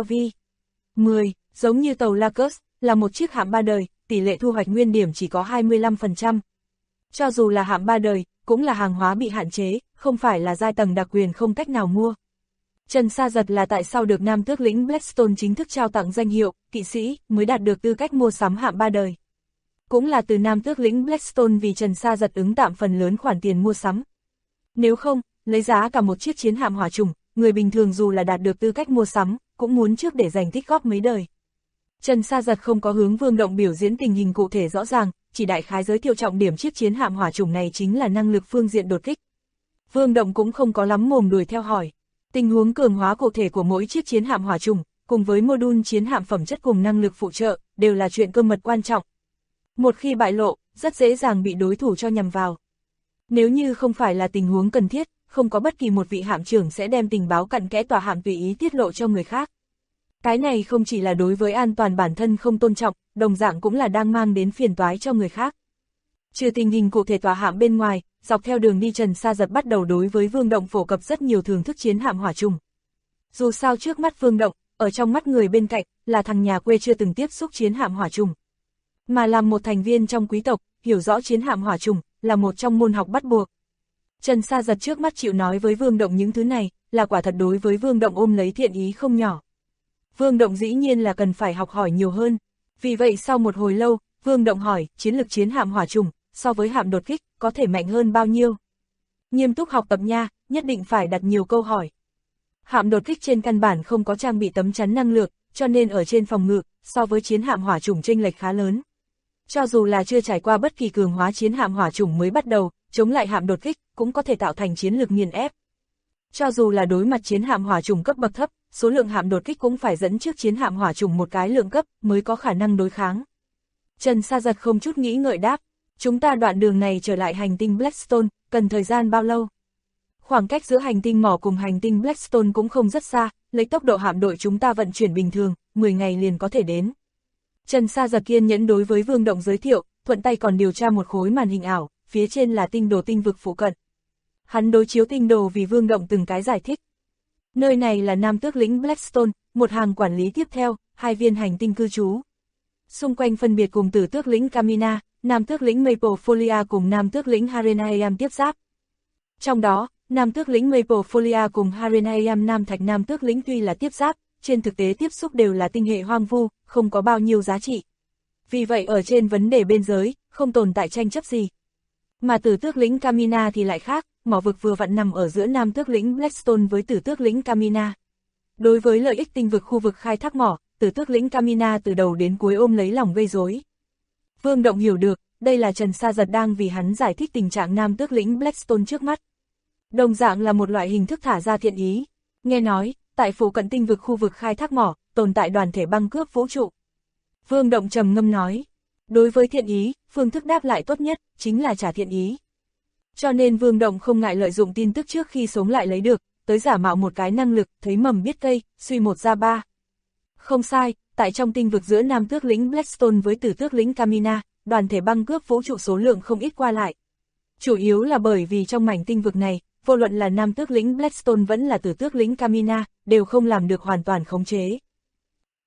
LV-10, giống như tàu Lacus, là một chiếc hạm 3 đời, tỷ lệ thu hoạch nguyên điểm chỉ có 25%. Cho dù là hạm 3 đời, cũng là hàng hóa bị hạn chế, không phải là giai tầng đặc quyền không cách nào mua. Trần Sa Giật là tại sao được Nam Tước lĩnh Blackstone chính thức trao tặng danh hiệu kỵ sĩ mới đạt được tư cách mua sắm hạm 3 đời. Cũng là từ Nam Tước lĩnh Blackstone vì Trần Sa Giật ứng tạm phần lớn khoản tiền mua sắm. Nếu không, lấy giá cả một chiếc chiến hạm hỏa trùng, người bình thường dù là đạt được tư cách mua sắm, cũng muốn trước để dành tích góp mấy đời. Trần Sa Giật không có hướng Vương Động biểu diễn tình hình cụ thể rõ ràng, chỉ đại khái giới thiệu trọng điểm chiếc chiến hạm hỏa trùng này chính là năng lực phương diện đột kích. Vương Động cũng không có lắm mồm đuổi theo hỏi. Tình huống cường hóa cụ thể của mỗi chiếc chiến hạm hỏa trùng, cùng với module chiến hạm phẩm chất cùng năng lực phụ trợ, đều là chuyện cơ mật quan trọng. Một khi bại lộ, rất dễ dàng bị đối thủ cho nhằm vào. Nếu như không phải là tình huống cần thiết, không có bất kỳ một vị hạm trưởng sẽ đem tình báo cặn kẽ tòa hạm tùy ý tiết lộ cho người khác. Cái này không chỉ là đối với an toàn bản thân không tôn trọng, đồng dạng cũng là đang mang đến phiền toái cho người khác. Trừ tình hình cụ thể tòa hạm bên ngoài, dọc theo đường đi Trần Sa Giật bắt đầu đối với Vương Động phổ cập rất nhiều thưởng thức chiến hạm hỏa trùng. Dù sao trước mắt Vương Động, ở trong mắt người bên cạnh, là thằng nhà quê chưa từng tiếp xúc chiến hạm hỏa trùng. Mà làm một thành viên trong quý tộc, hiểu rõ chiến hạm hỏa trùng, là một trong môn học bắt buộc. Trần Sa Giật trước mắt chịu nói với Vương Động những thứ này, là quả thật đối với Vương Động ôm lấy thiện ý không nhỏ. Vương Động dĩ nhiên là cần phải học hỏi nhiều hơn. Vì vậy sau một hồi lâu, Vương Động hỏi, chiến lực chiến hạm hỏa trùng, so với hạm đột kích, có thể mạnh hơn bao nhiêu? Nghiêm túc học tập nha, nhất định phải đặt nhiều câu hỏi. Hạm đột kích trên căn bản không có trang bị tấm chắn năng lượng, cho nên ở trên phòng ngự, so với chiến hạm hỏa trùng chênh lệch khá lớn. Cho dù là chưa trải qua bất kỳ cường hóa chiến hạm hỏa trùng mới bắt đầu, chống lại hạm đột kích, cũng có thể tạo thành chiến lược nghiền ép. Cho dù là đối mặt chiến hạm hỏa trùng cấp bậc thấp, số lượng hạm đột kích cũng phải dẫn trước chiến hạm hỏa trùng một cái lượng cấp, mới có khả năng đối kháng. Trần Sa Giật không chút nghĩ ngợi đáp, chúng ta đoạn đường này trở lại hành tinh Blackstone, cần thời gian bao lâu? Khoảng cách giữa hành tinh mỏ cùng hành tinh Blackstone cũng không rất xa, lấy tốc độ hạm đội chúng ta vận chuyển bình thường, 10 ngày liền có thể đến. Trần Sa Giật kiên nhẫn đối với Vương Động giới thiệu, thuận tay còn điều tra một khối màn hình ảo, phía trên là tinh đồ tinh vực phụ cận. Hắn đối chiếu tinh đồ vì Vương Động từng cái giải thích. Nơi này là Nam Tước lĩnh Blackstone, một hàng quản lý tiếp theo, 2 viên hành tinh cư trú. Xung quanh phân biệt cùng Tử Tước lĩnh Kamina, Nam Tước lĩnh Maplefolia cùng Nam Tước lĩnh Harenaiam tiếp giáp. Trong đó, Nam Tước lĩnh Maplefolia cùng Harenaiam Nam Thạch Nam Tước lĩnh tuy là tiếp giáp, trên thực tế tiếp xúc đều là tinh hệ hoang vu, không có bao nhiêu giá trị. Vì vậy ở trên vấn đề biên giới, không tồn tại tranh chấp gì. Mà Tử Tước lĩnh Kamina thì lại khác, mỏ vực vừa vặn nằm ở giữa Nam Tước lĩnh Blackstone với Tử Tước lĩnh Kamina. Đối với lợi ích tinh vực khu vực khai thác mỏ, Tử Tước lĩnh Kamina từ đầu đến cuối ôm lấy lòng gây rối. Vương Động hiểu được, đây là Trần Sa Giật đang vì hắn giải thích tình trạng Nam Tước lĩnh Blackstone trước mắt. Đồng dạng là một loại hình thức thả ra thiện ý. Nghe nói, tại phụ cận tinh vực khu vực khai thác mỏ, tồn tại đoàn thể băng cướp vũ trụ. Vương Động trầm ngâm nói, đối với thiện ý, phương thức đáp lại tốt nhất, chính là trả thiện ý. Cho nên Vương Động không ngại lợi dụng tin tức trước khi sống lại lấy được, tới giả mạo một cái năng lực, thấy mầm biết cây, suy một ra ba. Không sai, tại trong tinh vực giữa Nam Tước lĩnh Blackstone với Tử Tước lĩnh Kamina, đoàn thể băng cướp vũ trụ số lượng không ít qua lại. Chủ yếu là bởi vì trong mảnh tinh vực này, vô luận là Nam Tước lĩnh Blackstone vẫn là Tử Tước lĩnh Kamina, đều không làm được hoàn toàn khống chế.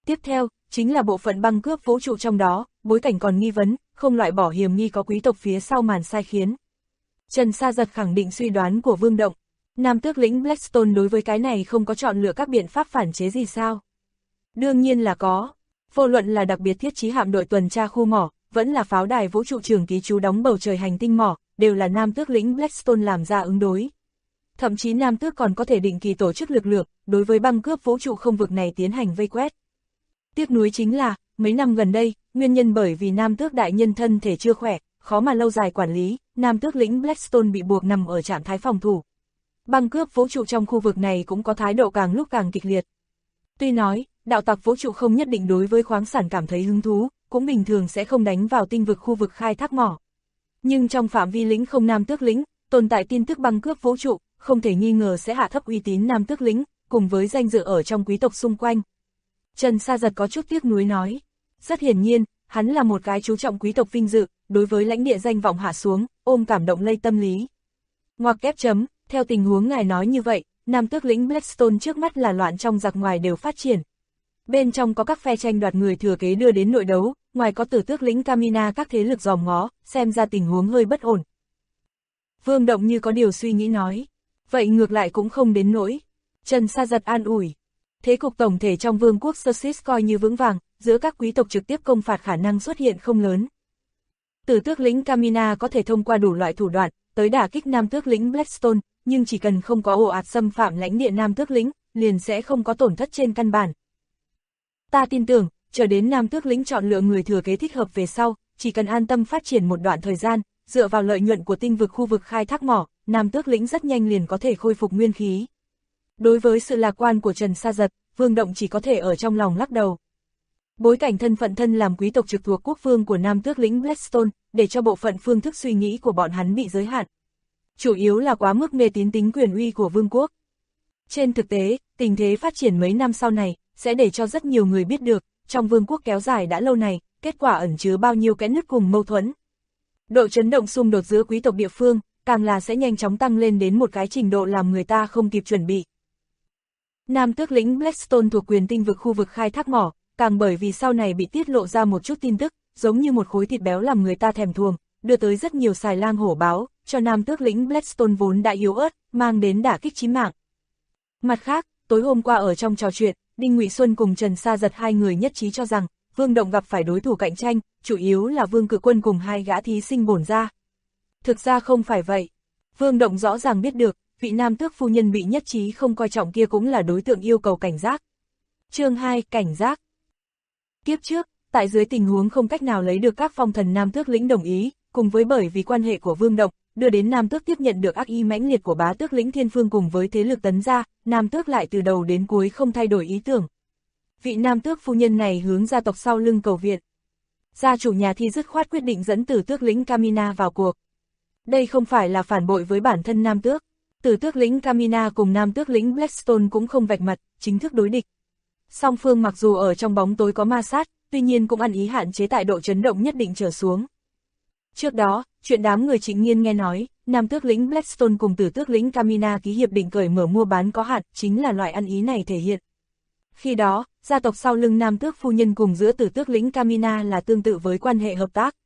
Tiếp theo, chính là bộ phận băng cướp vũ trụ trong đó, bối cảnh còn nghi vấn, không loại bỏ hiểm nghi có quý tộc phía sau màn sai khiến. Trần Sa Giật khẳng định suy đoán của Vương Động. Nam tước lĩnh Blackstone đối với cái này không có chọn lựa các biện pháp phản chế gì sao? Đương nhiên là có. Vô luận là đặc biệt thiết trí hạm đội tuần tra khu mỏ, vẫn là pháo đài vũ trụ trường ký trú đóng bầu trời hành tinh mỏ, đều là Nam tước lĩnh Blackstone làm ra ứng đối. Thậm chí Nam tước còn có thể định kỳ tổ chức lực lượng, đối với băng cướp vũ trụ không vực này tiến hành vây quét. Tiếc nuối chính là, mấy năm gần đây, nguyên nhân bởi vì Nam tước đại nhân thân thể chưa khỏe, khó mà lâu dài quản lý, Nam tước lĩnh Blackstone bị buộc nằm ở trạng thái phòng thủ. Băng cướp vũ trụ trong khu vực này cũng có thái độ càng lúc càng kịch liệt. Tuy nói, đạo tặc vũ trụ không nhất định đối với khoáng sản cảm thấy hứng thú, cũng bình thường sẽ không đánh vào tinh vực khu vực khai thác mỏ. Nhưng trong phạm vi lĩnh không Nam tước lĩnh, tồn tại tin tức băng cướp vũ trụ, không thể nghi ngờ sẽ hạ thấp uy tín Nam tước lĩnh, cùng với danh dự ở trong quý tộc xung quanh. Trần Sa Giật có chút tiếc nuối nói. Rất hiển nhiên, hắn là một cái chú trọng quý tộc vinh dự, đối với lãnh địa danh vọng hạ xuống, ôm cảm động lây tâm lý. Ngoặc kép chấm, theo tình huống ngài nói như vậy, Nam tước lĩnh Blackstone trước mắt là loạn trong giặc ngoài đều phát triển. Bên trong có các phe tranh đoạt người thừa kế đưa đến nội đấu, ngoài có tử tước lĩnh Kamina các thế lực dòm ngó, xem ra tình huống hơi bất ổn. Vương Động như có điều suy nghĩ nói. Vậy ngược lại cũng không đến nỗi. Trần Sa Giật an ủi. Thế cục tổng thể trong vương quốc Sussex coi như vững vàng, giữa các quý tộc trực tiếp công phạt khả năng xuất hiện không lớn. Tử tước lĩnh Kamina có thể thông qua đủ loại thủ đoạn, tới đả kích Nam tước lĩnh Blackstone, nhưng chỉ cần không có ồ ạt xâm phạm lãnh địa Nam tước lĩnh, liền sẽ không có tổn thất trên căn bản. Ta tin tưởng, chờ đến Nam tước lĩnh chọn lựa người thừa kế thích hợp về sau, chỉ cần an tâm phát triển một đoạn thời gian, dựa vào lợi nhuận của tinh vực khu vực khai thác mỏ, Nam tước lĩnh rất nhanh liền có thể khôi phục nguyên khí. Đối với sự lạc quan của Trần Sa Giật, Vương Động chỉ có thể ở trong lòng lắc đầu. Bối cảnh thân phận thân làm quý tộc trực thuộc quốc vương của Nam tước lĩnh Blackstone, để cho bộ phận phương thức suy nghĩ của bọn hắn bị giới hạn. Chủ yếu là quá mức mê tín tính quyền uy của vương quốc. Trên thực tế, tình thế phát triển mấy năm sau này, sẽ để cho rất nhiều người biết được, trong vương quốc kéo dài đã lâu này, kết quả ẩn chứa bao nhiêu kẽ nứt cùng mâu thuẫn. Độ chấn động xung đột giữa quý tộc địa phương, càng là sẽ nhanh chóng tăng lên đến một cái trình độ làm người ta không kịp chuẩn bị. Nam tước lĩnh Blackstone thuộc quyền tinh vực khu vực khai thác mỏ, càng bởi vì sau này bị tiết lộ ra một chút tin tức, giống như một khối thịt béo làm người ta thèm thuồng, đưa tới rất nhiều xài lang hổ báo, cho Nam tước lĩnh Blackstone vốn đã yếu ớt, mang đến đả kích chí mạng. Mặt khác, tối hôm qua ở trong trò chuyện, Đinh Ngụy Xuân cùng Trần Sa Giật hai người nhất trí cho rằng, Vương Động gặp phải đối thủ cạnh tranh, chủ yếu là Vương Cự Quân cùng hai gã thí sinh bổn ra. Thực ra không phải vậy. Vương Động rõ ràng biết được, vị Nam tước phu nhân bị nhất trí không coi trọng kia cũng là đối tượng yêu cầu cảnh giác. Chương 2, cảnh giác. Tiếp trước, tại dưới tình huống không cách nào lấy được các phong thần Nam tước lĩnh đồng ý, cùng với bởi vì quan hệ của Vương Động, đưa đến Nam tước tiếp nhận được ác ý mãnh liệt của bá tước lĩnh Thiên Phương cùng với thế lực tấn gia, Nam tước lại từ đầu đến cuối không thay đổi ý tưởng. Vị Nam tước phu nhân này hướng gia tộc sau lưng cầu viện. Gia chủ nhà thi dứt khoát quyết định dẫn tử tước lĩnh Kamina vào cuộc. Đây không phải là phản bội với bản thân Nam tước. Tử tước lĩnh Kamina cùng Nam tước lĩnh Blackstone cũng không vạch mặt, chính thức đối địch. Song phương mặc dù ở trong bóng tối có ma sát, tuy nhiên cũng ăn ý hạn chế tại độ chấn động nhất định trở xuống. Trước đó, chuyện đám người Trịnh Nghiên nghe nói, Nam tước lĩnh Blackstone cùng tử tước lĩnh Kamina ký hiệp định cởi mở mua bán có hạn, chính là loại ăn ý này thể hiện. Khi đó, gia tộc sau lưng Nam tước phu nhân cùng giữa tử tước lĩnh Kamina là tương tự với quan hệ hợp tác.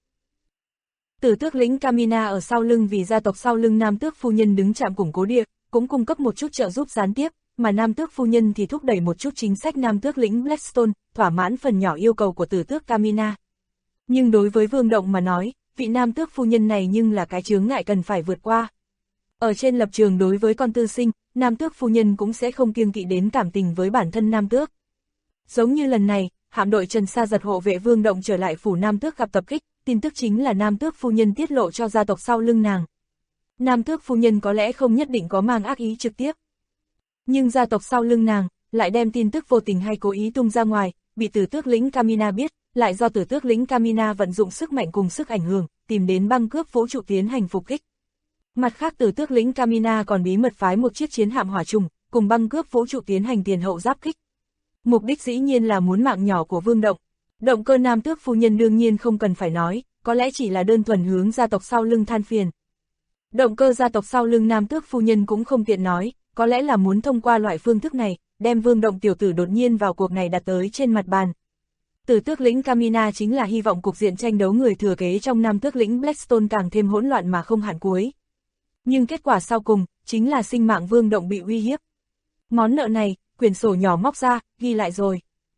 Tử tước lĩnh Kamina ở sau lưng vì gia tộc sau lưng Nam tước phu nhân đứng chạm củng cố địa, cũng cung cấp một chút trợ giúp gián tiếp, mà Nam tước phu nhân thì thúc đẩy một chút chính sách Nam tước lĩnh Blackstone, thỏa mãn phần nhỏ yêu cầu của tử tước Kamina. Nhưng đối với Vương Động mà nói, vị Nam tước phu nhân này nhưng là cái chướng ngại cần phải vượt qua. Ở trên lập trường đối với con tư sinh, Nam tước phu nhân cũng sẽ không kiêng kỵ đến cảm tình với bản thân Nam tước. Giống như lần này, hạm đội Trần Sa Giật hộ vệ Vương Động trở lại phủ Nam tước gặp tập kích, tin tức chính là Nam tước phu nhân tiết lộ cho gia tộc sau lưng nàng. Nam tước phu nhân có lẽ không nhất định có mang ác ý trực tiếp. Nhưng gia tộc sau lưng nàng, lại đem tin tức vô tình hay cố ý tung ra ngoài, bị tử tước lĩnh Kamina biết, lại do tử tước lĩnh Kamina vận dụng sức mạnh cùng sức ảnh hưởng, tìm đến băng cướp vũ trụ tiến hành phục kích. Mặt khác tử tước lĩnh Kamina còn bí mật phái một chiếc chiến hạm hỏa trùng, cùng băng cướp vũ trụ tiến hành tiền hậu giáp kích. Mục đích dĩ nhiên là muốn mạng nhỏ của Vương Động. Động cơ Nam tước phu nhân đương nhiên không cần phải nói, có lẽ chỉ là đơn thuần hướng gia tộc sau lưng than phiền. Động cơ gia tộc sau lưng Nam tước phu nhân cũng không tiện nói, có lẽ là muốn thông qua loại phương thức này, đem Vương Động tiểu tử đột nhiên vào cuộc này đặt tới trên mặt bàn. Tử tước lĩnh Camina chính là hy vọng cục diện tranh đấu người thừa kế trong Nam tước lĩnh Blackstone càng thêm hỗn loạn mà không hạn cuối. Nhưng kết quả sau cùng, chính là sinh mạng Vương Động bị uy hiếp. Món nợ này, quyển sổ nhỏ móc ra, ghi lại rồi.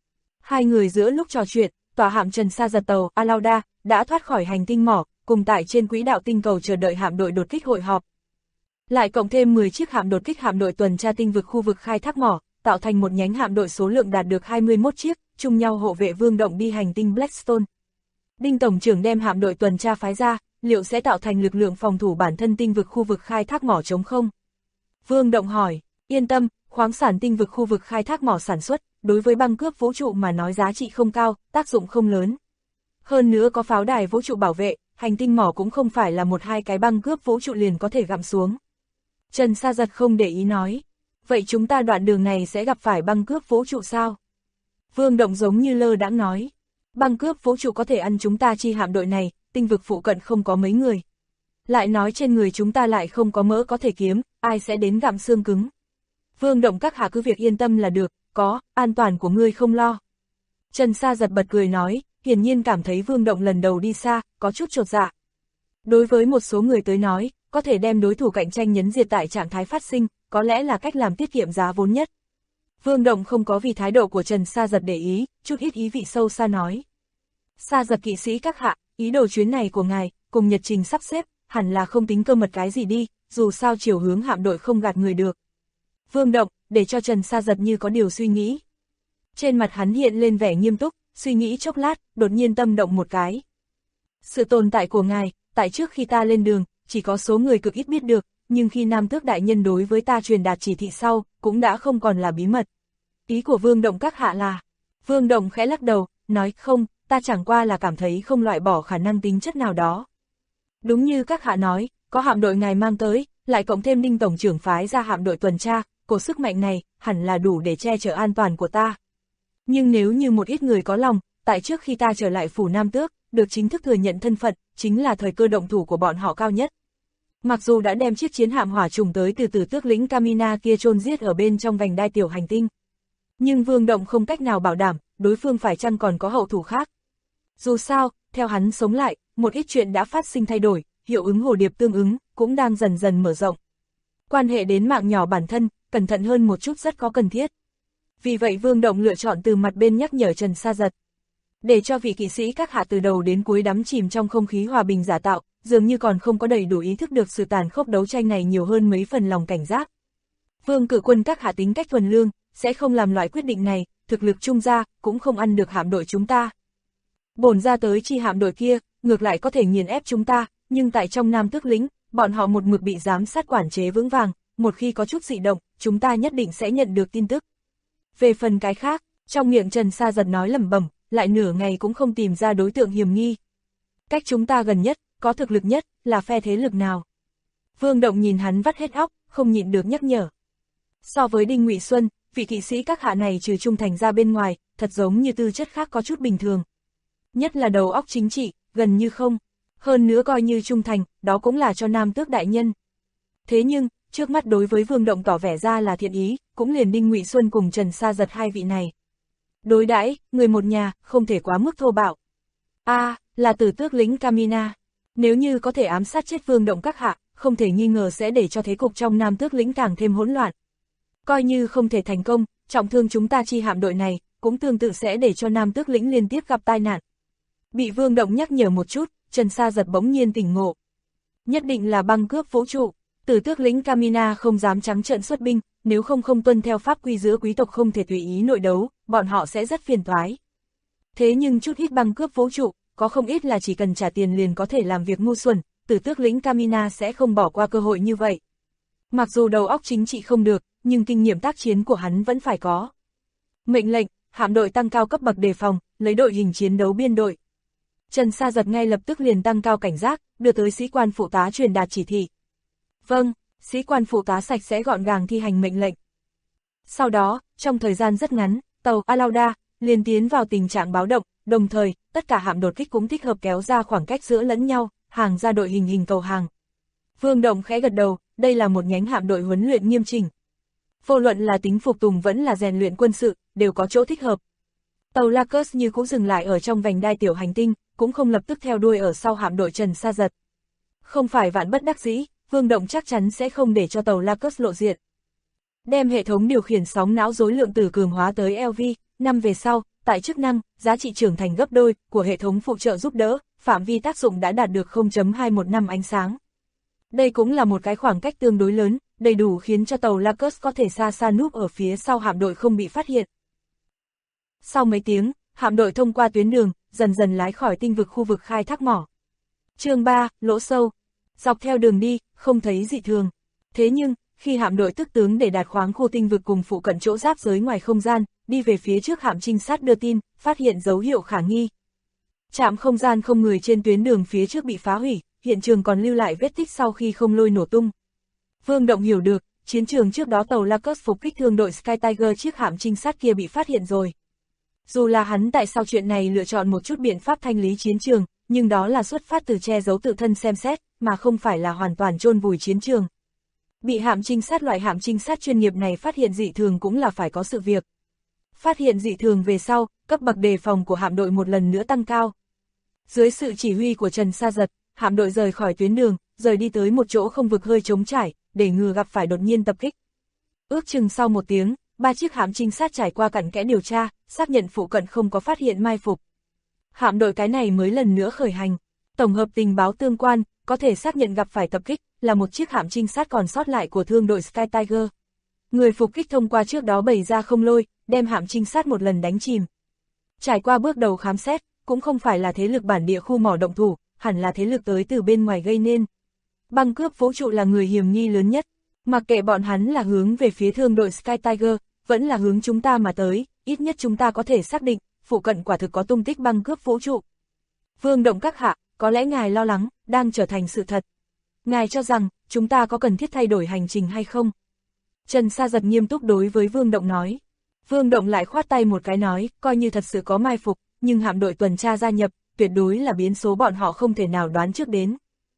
Hai người giữa lúc trò chuyện, tòa hạm Trần Sa giật tàu Alauda đã thoát khỏi hành tinh mỏ, cùng tại trên quỹ đạo tinh cầu chờ đợi hạm đội đột kích hội họp. Lại cộng thêm 10 chiếc hạm đột kích hạm đội tuần tra tinh vực khu vực khai thác mỏ, tạo thành một nhánh hạm đội số lượng đạt được 21 chiếc, chung nhau hộ vệ Vương Động đi hành tinh Blackstone. Đinh Tổng trưởng đem hạm đội tuần tra phái ra, liệu sẽ tạo thành lực lượng phòng thủ bản thân tinh vực khu vực khai thác mỏ trống không? Vương Động hỏi, yên tâm, khoáng sản tinh vực khu vực khai thác mỏ sản xuất, đối với băng cướp vũ trụ mà nói giá trị không cao, tác dụng không lớn. Hơn nữa có pháo đài vũ trụ bảo vệ, hành tinh mỏ cũng không phải là một hai cái băng cướp vũ trụ liền có thể gặm xuống. Trần Sa giật không để ý nói, vậy chúng ta đoạn đường này sẽ gặp phải băng cướp vũ trụ sao? Vương Động giống như lơ đãng nói, băng cướp vũ trụ có thể ăn chúng ta chi hạm đội này, tinh vực phụ cận không có mấy người. Lại nói trên người chúng ta lại không có mỡ có thể kiếm, ai sẽ đến gặm xương cứng. Vương Động các hạ cứ việc yên tâm là được, có, an toàn của ngươi không lo. Trần Sa giật bật cười nói, hiển nhiên cảm thấy Vương Động lần đầu đi xa, có chút chột dạ. Đối với một số người tới nói, có thể đem đối thủ cạnh tranh nhấn diệt tại trạng thái phát sinh, có lẽ là cách làm tiết kiệm giá vốn nhất. Vương Động không có vì thái độ của Trần Sa giật để ý, chút ít ý vị sâu xa nói. Sa giật kỵ sĩ các hạ, ý đồ chuyến này của ngài, cùng nhật trình sắp xếp, hẳn là không tính cơ mật cái gì đi, dù sao chiều hướng hạm đội không gạt người được. Vương Động, để cho Trần Sa giật như có điều suy nghĩ. Trên mặt hắn hiện lên vẻ nghiêm túc, suy nghĩ chốc lát, đột nhiên tâm động một cái. Sự tồn tại của ngài, tại trước khi ta lên đường, chỉ có số người cực ít biết được, nhưng khi Nam Tước đại nhân đối với ta truyền đạt chỉ thị sau, cũng đã không còn là bí mật. Ý của Vương Động các hạ là, Vương Động khẽ lắc đầu, nói không, ta chẳng qua là cảm thấy không loại bỏ khả năng tính chất nào đó. Đúng như các hạ nói, có hạm đội ngài mang tới, lại cộng thêm Đinh Tổng trưởng phái ra hạm đội tuần tra, cổ sức mạnh này, hẳn là đủ để che chở an toàn của ta. Nhưng nếu như một ít người có lòng, tại trước khi ta trở lại phủ Nam Tước, được chính thức thừa nhận thân phận, chính là thời cơ động thủ của bọn họ cao nhất. Mặc dù đã đem chiếc chiến hạm hỏa trùng tới từ Tử tước lĩnh Camina kia chôn giết ở bên trong vành đai tiểu hành tinh. Nhưng Vương Động không cách nào bảo đảm, đối phương phải chăng còn có hậu thủ khác. Dù sao, theo hắn sống lại, một ít chuyện đã phát sinh thay đổi, hiệu ứng hồ điệp tương ứng, cũng đang dần dần mở rộng. Quan hệ đến mạng nhỏ bản thân, cẩn thận hơn một chút rất có cần thiết. Vì vậy Vương Động lựa chọn từ mặt bên nhắc nhở Trần Sa giật. Để cho vị kỵ sĩ các hạ từ đầu đến cuối đắm chìm trong không khí hòa bình giả tạo, dường như còn không có đầy đủ ý thức được sự tàn khốc đấu tranh này nhiều hơn mấy phần lòng cảnh giác. Vương cử quân các hạ tính cách thuần lương, sẽ không làm loại quyết định này, thực lực trung gia, cũng không ăn được hạm đội chúng ta. Bổn ra tới chi hạm đội kia, ngược lại có thể nghiền ép chúng ta, nhưng tại trong Nam Tước lĩnh, bọn họ một mực bị giám sát quản chế vững vàng, một khi có chút dị động, chúng ta nhất định sẽ nhận được tin tức. Về phần cái khác, trong miệng Trần Sa giật nói lẩm bẩm, lại nửa ngày cũng không tìm ra đối tượng hiểm nghi. Cách chúng ta gần nhất, có thực lực nhất, là phe thế lực nào? Vương Động nhìn hắn vắt hết óc, không nhịn được nhắc nhở. So với Đinh Ngụy Xuân, vị kỵ sĩ các hạ này trừ trung thành ra bên ngoài, thật giống như tư chất khác có chút bình thường. Nhất là đầu óc chính trị, gần như không. Hơn nữa coi như trung thành, đó cũng là cho Nam Tước đại nhân. Thế nhưng, trước mắt đối với Vương Động tỏ vẻ ra là thiện ý, cũng liền Đinh Ngụy Xuân cùng Trần Sa giật hai vị này. Đối đãi, người một nhà, không thể quá mức thô bạo. Là Tử tước lĩnh Camina. Nếu như có thể ám sát chết Vương Động các hạ, không thể nghi ngờ sẽ để cho thế cục trong Nam Tước lĩnh càng thêm hỗn loạn. Coi như không thể thành công, trọng thương chúng ta chi hạm đội này, cũng tương tự sẽ để cho Nam Tước lĩnh liên tiếp gặp tai nạn. Bị Vương Động nhắc nhở một chút, Trần Sa giật bỗng nhiên tỉnh ngộ. Nhất định là băng cướp vũ trụ, Tử tước lĩnh Camina không dám trắng trợn xuất binh, nếu không tuân theo pháp quy giữa quý tộc không thể tùy ý nội đấu, bọn họ sẽ rất phiền toái. Thế nhưng chút ít băng cướp vũ trụ, có không ít là chỉ cần trả tiền liền có thể làm việc ngu xuẩn, Tử tước lĩnh Camina sẽ không bỏ qua cơ hội như vậy. Mặc dù đầu óc chính trị không được, nhưng kinh nghiệm tác chiến của hắn vẫn phải có. Mệnh lệnh, hạm đội tăng cao cấp bậc đề phòng, lấy đội hình chiến đấu biên đội. Trần Sa giật ngay lập tức liền tăng cao cảnh giác, đưa tới sĩ quan phụ tá truyền đạt chỉ thị. Vâng, sĩ quan phụ tá sạch sẽ gọn gàng thi hành mệnh lệnh. Sau đó, trong thời gian rất ngắn, tàu Alauda liền tiến vào tình trạng báo động, đồng thời, tất cả hạm đột kích cũng thích hợp kéo ra khoảng cách giữa lẫn nhau, hàng ra đội hình cầu hàng. Vương Động khẽ gật đầu, đây là một nhánh hạm đội huấn luyện nghiêm chỉnh. Vô luận là tính phục tùng vẫn là rèn luyện quân sự, đều có chỗ thích hợp. Tàu Lacus như cũng dừng lại ở trong vành đai tiểu hành tinh, cũng không lập tức theo đuôi ở sau hạm đội Trần Sa Giật. Không phải vạn bất đắc dĩ, Vương Động chắc chắn sẽ không để cho tàu Lacus lộ diện. Đem hệ thống điều khiển sóng não rối lượng tử cường hóa tới LV, năm về sau, tại chức năng, giá trị trưởng thành gấp đôi của hệ thống phụ trợ giúp đỡ, phạm vi tác dụng đã đạt được 0.215 ánh sáng. Đây cũng là một cái khoảng cách tương đối lớn, đầy đủ khiến cho tàu Lacus có thể xa xa núp ở phía sau hạm đội không bị phát hiện. Sau mấy tiếng, hạm đội thông qua tuyến đường, dần dần lái khỏi tinh vực khu vực khai thác mỏ. Chương 3, lỗ sâu. Dọc theo đường đi, không thấy dị thường. Thế nhưng, khi hạm đội tức tướng để đạt khoáng khu tinh vực cùng phụ cận chỗ giáp giới ngoài không gian, đi về phía trước hạm trinh sát đưa tin, phát hiện dấu hiệu khả nghi. Trạm không gian không người trên tuyến đường phía trước bị phá hủy, hiện trường còn lưu lại vết tích sau khi không lôi nổ tung. Vương Động hiểu được, chiến trường trước đó tàu Lacus phục kích thương đội Sky Tiger chiếc hạm trinh sát kia bị phát hiện rồi. Dù là hắn tại sao chuyện này lựa chọn một chút biện pháp thanh lý chiến trường, nhưng đó là xuất phát từ che giấu tự thân xem xét, mà không phải là hoàn toàn chôn vùi chiến trường. Bị hạm trinh sát loại hạm trinh sát chuyên nghiệp này phát hiện dị thường cũng là phải có sự việc. Phát hiện dị thường về sau, cấp bậc đề phòng của hạm đội một lần nữa tăng cao. Dưới sự chỉ huy của Trần Sa Giật, hạm đội rời khỏi tuyến đường, rời đi tới một chỗ không vực hơi trống trải, để ngừa gặp phải đột nhiên tập kích. Ước chừng sau một tiếng, 3 chiếc hạm trinh sát trải qua cặn kẽ điều tra, xác nhận phụ cận không có phát hiện mai phục. Hạm đội cái này mới lần nữa khởi hành. Tổng hợp tình báo tương quan, có thể xác nhận gặp phải tập kích, là một chiếc hạm trinh sát còn sót lại của thương đội Sky Tiger. Người phục kích thông qua trước đó bày ra không lôi, đem hạm trinh sát một lần đánh chìm. Trải qua bước đầu khám xét, cũng không phải là thế lực bản địa khu mỏ động thủ, hẳn là thế lực tới từ bên ngoài gây nên. Băng cướp vũ trụ là người hiểm nghi lớn nhất, mặc kệ bọn hắn là hướng về phía thương đội Sky Tiger, vẫn là hướng chúng ta mà tới, ít nhất chúng ta có thể xác định, phụ cận quả thực có tung tích băng cướp vũ trụ. Vương Động các hạ, có lẽ ngài lo lắng, đang trở thành sự thật. Ngài cho rằng, chúng ta có cần thiết thay đổi hành trình hay không? Trần Sa Giật nghiêm túc đối với Vương Động nói. Vương Động lại khoát tay một cái nói, coi như thật sự có mai phục, nhưng hạm đội tuần tra gia nhập, tuyệt đối là biến số bọn họ không thể nào đoán trước đến.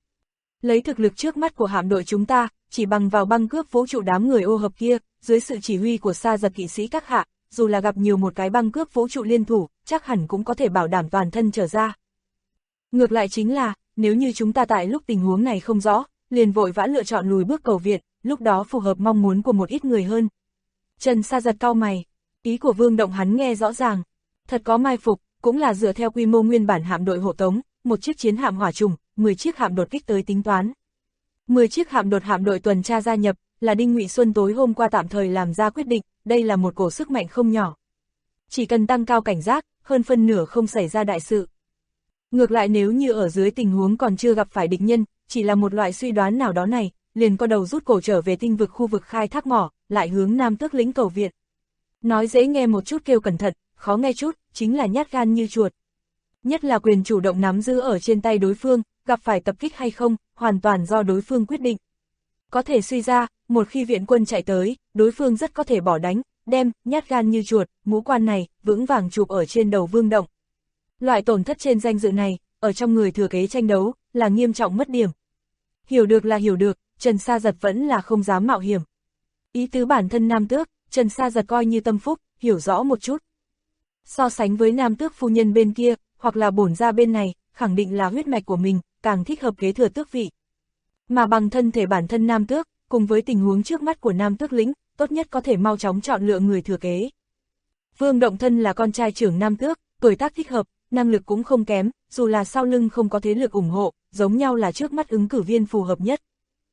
Lấy thực lực trước mắt của hạm đội chúng ta, chỉ bằng vào băng cướp vũ trụ đám người ô hợp kia, dưới sự chỉ huy của Sa Giật kỵ sĩ các hạ, dù là gặp nhiều một cái băng cướp vũ trụ liên thủ, chắc hẳn cũng có thể bảo đảm toàn thân trở ra. Ngược lại chính là, nếu như chúng ta tại lúc tình huống này không rõ, liền vội vã lựa chọn lùi bước cầu viện, lúc đó phù hợp mong muốn của một ít người hơn. Trần Sa Giật cau mày, ý của Vương Động hắn nghe rõ ràng, thật có mai phục, cũng là dựa theo quy mô nguyên bản hạm đội hộ tống, một chiếc chiến hạm hỏa trùng, 10 chiếc hạm đột kích tới tính toán. 10 chiếc hạm đột hạm đội tuần tra gia nhập, là Đinh Ngụy Xuân tối hôm qua tạm thời làm ra quyết định, đây là một cổ sức mạnh không nhỏ. Chỉ cần tăng cao cảnh giác, hơn phân nửa không xảy ra đại sự. Ngược lại nếu như ở dưới tình huống còn chưa gặp phải địch nhân, chỉ là một loại suy đoán nào đó này, liền có đầu rút cổ trở về tinh vực khu vực khai thác mỏ, lại hướng Nam Tước lĩnh cầu viện. Nói dễ nghe một chút kêu cẩn thận, khó nghe chút, chính là nhát gan như chuột. Nhất là quyền chủ động nắm giữ ở trên tay đối phương, gặp phải tập kích hay không, hoàn toàn do đối phương quyết định. Có thể suy ra, một khi viện quân chạy tới, đối phương rất có thể bỏ đánh, đem, nhát gan như chuột, mũ quan này, vững vàng chụp ở trên đầu Vương Động. Loại tổn thất trên danh dự này, ở trong người thừa kế tranh đấu, là nghiêm trọng mất điểm. Hiểu được là hiểu được, Trần Sa Giật vẫn là không dám mạo hiểm. Ý tứ bản thân Nam Tước, Trần Sa Giật coi như tâm phúc, hiểu rõ một chút. So sánh với Nam Tước phu nhân bên kia, hoặc là bổn gia bên này, khẳng định là huyết mạch của mình, càng thích hợp kế thừa tước vị. Mà bằng thân thể bản thân Nam Tước, cùng với tình huống trước mắt của Nam Tước lĩnh, tốt nhất có thể mau chóng chọn lựa người thừa kế. Vương Động thân là con trai trưởng Nam Tước, tuổi tác thích hợp, năng lực cũng không kém, dù là sau lưng không có thế lực ủng hộ, giống nhau là trước mắt ứng cử viên phù hợp nhất.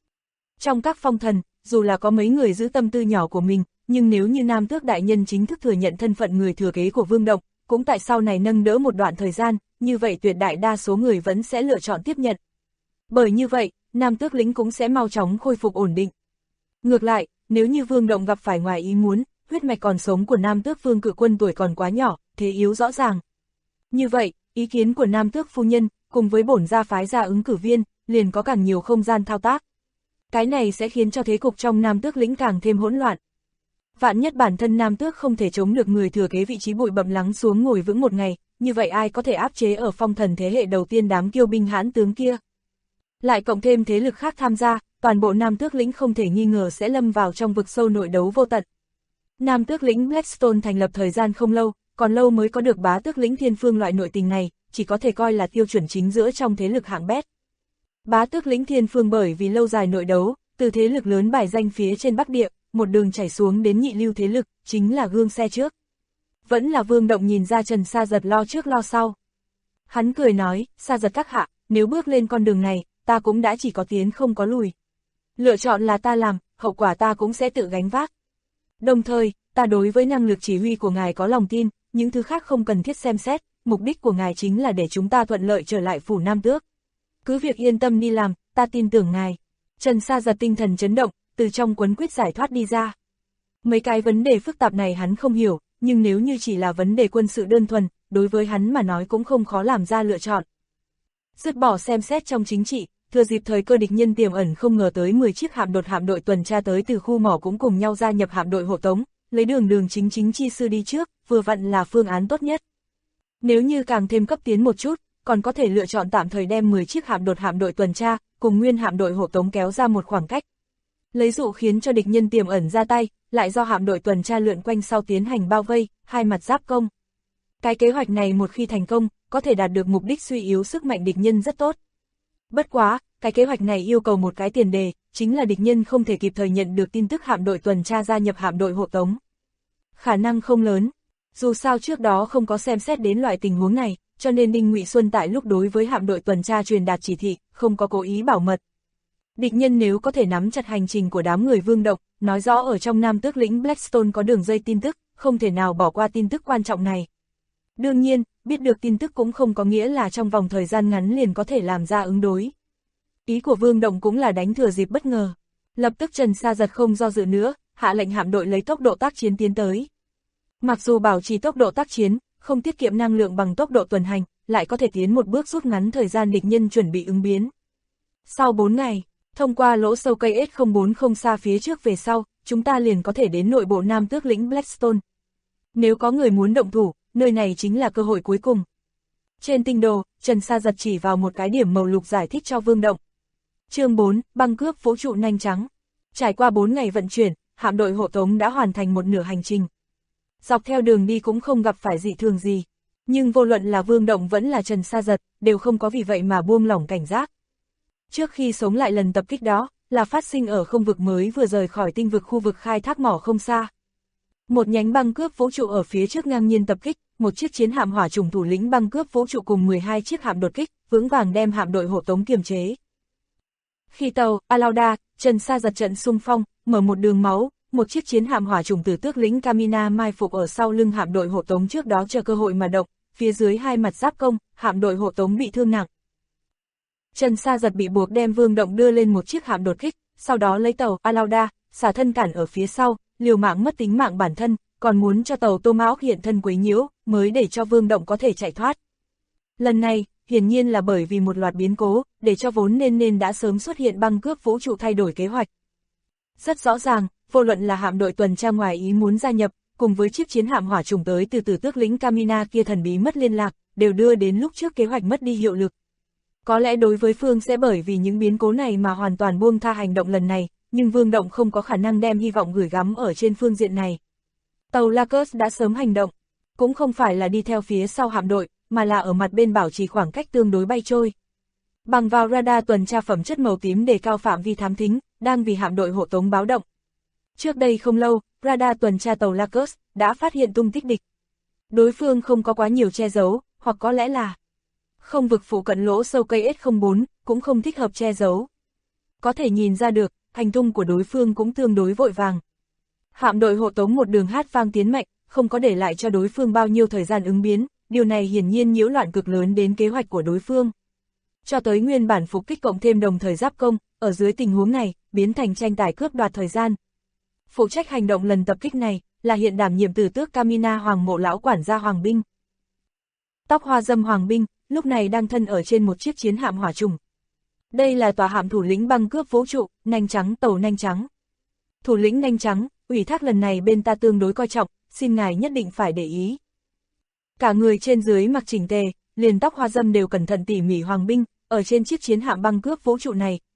Trong các phong thần, dù là có mấy người giữ tâm tư nhỏ của mình, nhưng nếu như Nam Tước đại nhân chính thức thừa nhận thân phận người thừa kế của Vương Động, cũng tại sau này nâng đỡ một đoạn thời gian, như vậy tuyệt đại đa số người vẫn sẽ lựa chọn tiếp nhận. Bởi như vậy, Nam Tước lĩnh cũng sẽ mau chóng khôi phục ổn định. Ngược lại, nếu như Vương Động gặp phải ngoài ý muốn, huyết mạch còn sống của Nam Tước Vương Cự Quân tuổi còn quá nhỏ, thế yếu rõ ràng. Như vậy, ý kiến của Nam Tước phu nhân, cùng với bổn gia phái gia ứng cử viên, liền có càng nhiều không gian thao tác. Cái này sẽ khiến cho thế cục trong Nam Tước lĩnh càng thêm hỗn loạn. Vạn nhất bản thân Nam Tước không thể chống được người thừa kế vị trí bụi bặm lắng xuống ngồi vững một ngày, như vậy ai có thể áp chế ở phong thần thế hệ đầu tiên đám kiêu binh hãn tướng kia. Lại cộng thêm thế lực khác tham gia, toàn bộ Nam Tước lĩnh không thể nghi ngờ sẽ lâm vào trong vực sâu nội đấu vô tận. Nam Tước lĩnh Blackstone thành lập thời gian không lâu, còn lâu mới có được Bá Tước lĩnh Thiên Phương loại nội tình này, chỉ có thể coi là tiêu chuẩn chính giữa trong thế lực hạng bét. Bá Tước lĩnh Thiên Phương bởi vì lâu dài nội đấu, từ thế lực lớn bài danh phía trên Bắc Địa, một đường chảy xuống đến nhị lưu thế lực, chính là gương xe trước. Vẫn là Vương Động nhìn ra Trần Sa Giật lo trước lo sau. Hắn cười nói, Sa Giật các hạ, nếu bước lên con đường này, ta cũng đã chỉ có tiến không có lùi. Lựa chọn là ta làm, hậu quả ta cũng sẽ tự gánh vác. Đồng thời, ta đối với năng lực chỉ huy của ngài có lòng tin, những thứ khác không cần thiết xem xét, mục đích của ngài chính là để chúng ta thuận lợi trở lại phủ Nam Tước. Cứ việc yên tâm đi làm, ta tin tưởng ngài. Trần Sa Giật tinh thần chấn động, từ trong quấn quyết giải thoát đi ra. Mấy cái vấn đề phức tạp này hắn không hiểu, nhưng nếu như chỉ là vấn đề quân sự đơn thuần, đối với hắn mà nói cũng không khó làm ra lựa chọn. Dứt bỏ xem xét trong chính trị, thừa dịp thời cơ địch nhân tiềm ẩn không ngờ tới 10 chiếc hạm đội tuần tra tới từ khu mỏ cũng cùng nhau gia nhập hạm đội hộ tống, lấy đường chính chi sư đi trước, vừa vặn là phương án tốt nhất. Nếu như càng thêm cấp tiến một chút, còn có thể lựa chọn tạm thời đem 10 chiếc hạm đội tuần tra, cùng nguyên hạm đội hộ tống kéo ra một khoảng cách. Lấy dụ khiến cho địch nhân tiềm ẩn ra tay, lại do hạm đội tuần tra lượn quanh sau tiến hành bao vây, hai mặt giáp công. Cái kế hoạch này một khi thành công, có thể đạt được mục đích suy yếu sức mạnh địch nhân rất tốt. Bất quá, cái kế hoạch này yêu cầu một cái tiền đề, chính là địch nhân không thể kịp thời nhận được tin tức hạm đội tuần tra gia nhập hạm đội hộ tống. Khả năng không lớn. Dù sao trước đó không có xem xét đến loại tình huống này, cho nên Đinh Ngụy Xuân tại lúc đối với hạm đội tuần tra truyền đạt chỉ thị, không có cố ý bảo mật. Địch nhân nếu có thể nắm chặt hành trình của đám người Vương Động, nói rõ ở trong Nam Tước lĩnh Blackstone có đường dây tin tức, không thể nào bỏ qua tin tức quan trọng này. Đương nhiên, biết được tin tức cũng không có nghĩa là trong vòng thời gian ngắn liền có thể làm ra ứng đối. Ý của Vương Động cũng là đánh thừa dịp bất ngờ. Lập tức Trần Sa Giật không do dự nữa, hạ lệnh hạm đội lấy tốc độ tác chiến tiến tới. Mặc dù bảo trì tốc độ tác chiến, không tiết kiệm năng lượng bằng tốc độ tuần hành, lại có thể tiến một bước rút ngắn thời gian địch nhân chuẩn bị ứng biến. Sau 4 ngày, thông qua lỗ sâu cây S04 không xa phía trước về sau, chúng ta liền có thể đến nội bộ Nam Tước lĩnh Blackstone. Nếu có người muốn động thủ, nơi này chính là cơ hội cuối cùng. Trên tinh đồ, Trần Sa Giật chỉ vào một cái điểm màu lục giải thích cho Vương Động. Chương 4, băng cướp vũ trụ nanh trắng. Trải qua 4 ngày vận chuyển, hạm đội hộ tống đã hoàn thành một nửa hành trình. Dọc theo đường đi cũng không gặp phải dị thường gì. Nhưng vô luận là Vương Động vẫn là Trần Sa Giật, đều không có vì vậy mà buông lỏng cảnh giác. Trước khi sống lại lần tập kích đó, là phát sinh ở không vực mới vừa rời khỏi tinh vực khu vực khai thác mỏ không xa. Một nhánh băng cướp vũ trụ ở phía trước ngang nhiên tập kích, một chiếc chiến hạm hỏa trùng thủ lĩnh băng cướp vũ trụ cùng 12 chiếc hạm đột kích, vững vàng đem hạm đội hộ tống kiềm chế. Khi tàu Alauda, Trần Sa Giật trận xung phong, mở một đường máu, một chiếc chiến hạm hỏa trùng từ tước lĩnh Camina mai phục ở sau lưng hạm đội hộ tống trước đó chờ cơ hội mà động, phía dưới hai mặt giáp công, hạm đội hộ tống bị thương nặng. Trần Sa Giật bị buộc đem Vương Động đưa lên một chiếc hạm đột kích, sau đó lấy tàu Alauda, xả thân cản ở phía sau, liều mạng mất tính mạng bản thân, còn muốn cho tàu Tomahawk hiện thân quấy nhiễu, mới để cho Vương Động có thể chạy thoát. Lần này, hiển nhiên là bởi vì một loạt biến cố, để cho vốn nên đã sớm xuất hiện băng cướp vũ trụ thay đổi kế hoạch. Rất rõ ràng, vô luận là hạm đội tuần tra ngoài ý muốn gia nhập, cùng với chiếc chiến hạm hỏa trùng tới từ tước lĩnh Camina kia thần bí mất liên lạc, đều đưa đến lúc trước kế hoạch mất đi hiệu lực. Có lẽ đối với Phương sẽ bởi vì những biến cố này mà hoàn toàn buông tha hành động lần này, nhưng Vương Động không có khả năng đem hy vọng gửi gắm ở trên phương diện này. Tàu Lacus đã sớm hành động, cũng không phải là đi theo phía sau hạm đội, mà là ở mặt bên bảo trì khoảng cách tương đối bay trôi. Bằng vào radar tuần tra phẩm chất màu tím đề cao phạm vi thám thính, đang vì hạm đội hộ tống báo động. Trước đây không lâu, radar tuần tra tàu Lacus đã phát hiện tung tích địch. Đối phương không có quá nhiều che giấu, hoặc có lẽ là không vực phụ cận lỗ sâu cây S04, cũng không thích hợp che giấu. Có thể nhìn ra được, hành tung của đối phương cũng tương đối vội vàng. Hạm đội hộ tống một đường hát vang tiến mạnh, không có để lại cho đối phương bao nhiêu thời gian ứng biến, điều này hiển nhiên nhiễu loạn cực lớn đến kế hoạch của đối phương. Cho tới nguyên bản phục kích cộng thêm đồng thời giáp công, ở dưới tình huống này, biến thành tranh tài cướp đoạt thời gian. Phụ trách hành động lần tập kích này, là hiện đảm nhiệm từ tước Camina Hoàng mộ lão quản gia Hoàng Binh. Tóc hoa dâm Hoàng Binh, lúc này đang thân ở trên một chiếc chiến hạm hỏa trùng. Đây là tòa hạm thủ lĩnh băng cướp vũ trụ, nanh trắng tàu nanh trắng. Thủ lĩnh nanh trắng, ủy thác lần này bên ta tương đối coi trọng, xin ngài nhất định phải để ý. Cả người trên dưới mặc chỉnh tề, liền tóc hoa dâm đều cẩn thận tỉ mỉ Hoàng Binh, ở trên chiếc chiến hạm băng cướp vũ trụ này,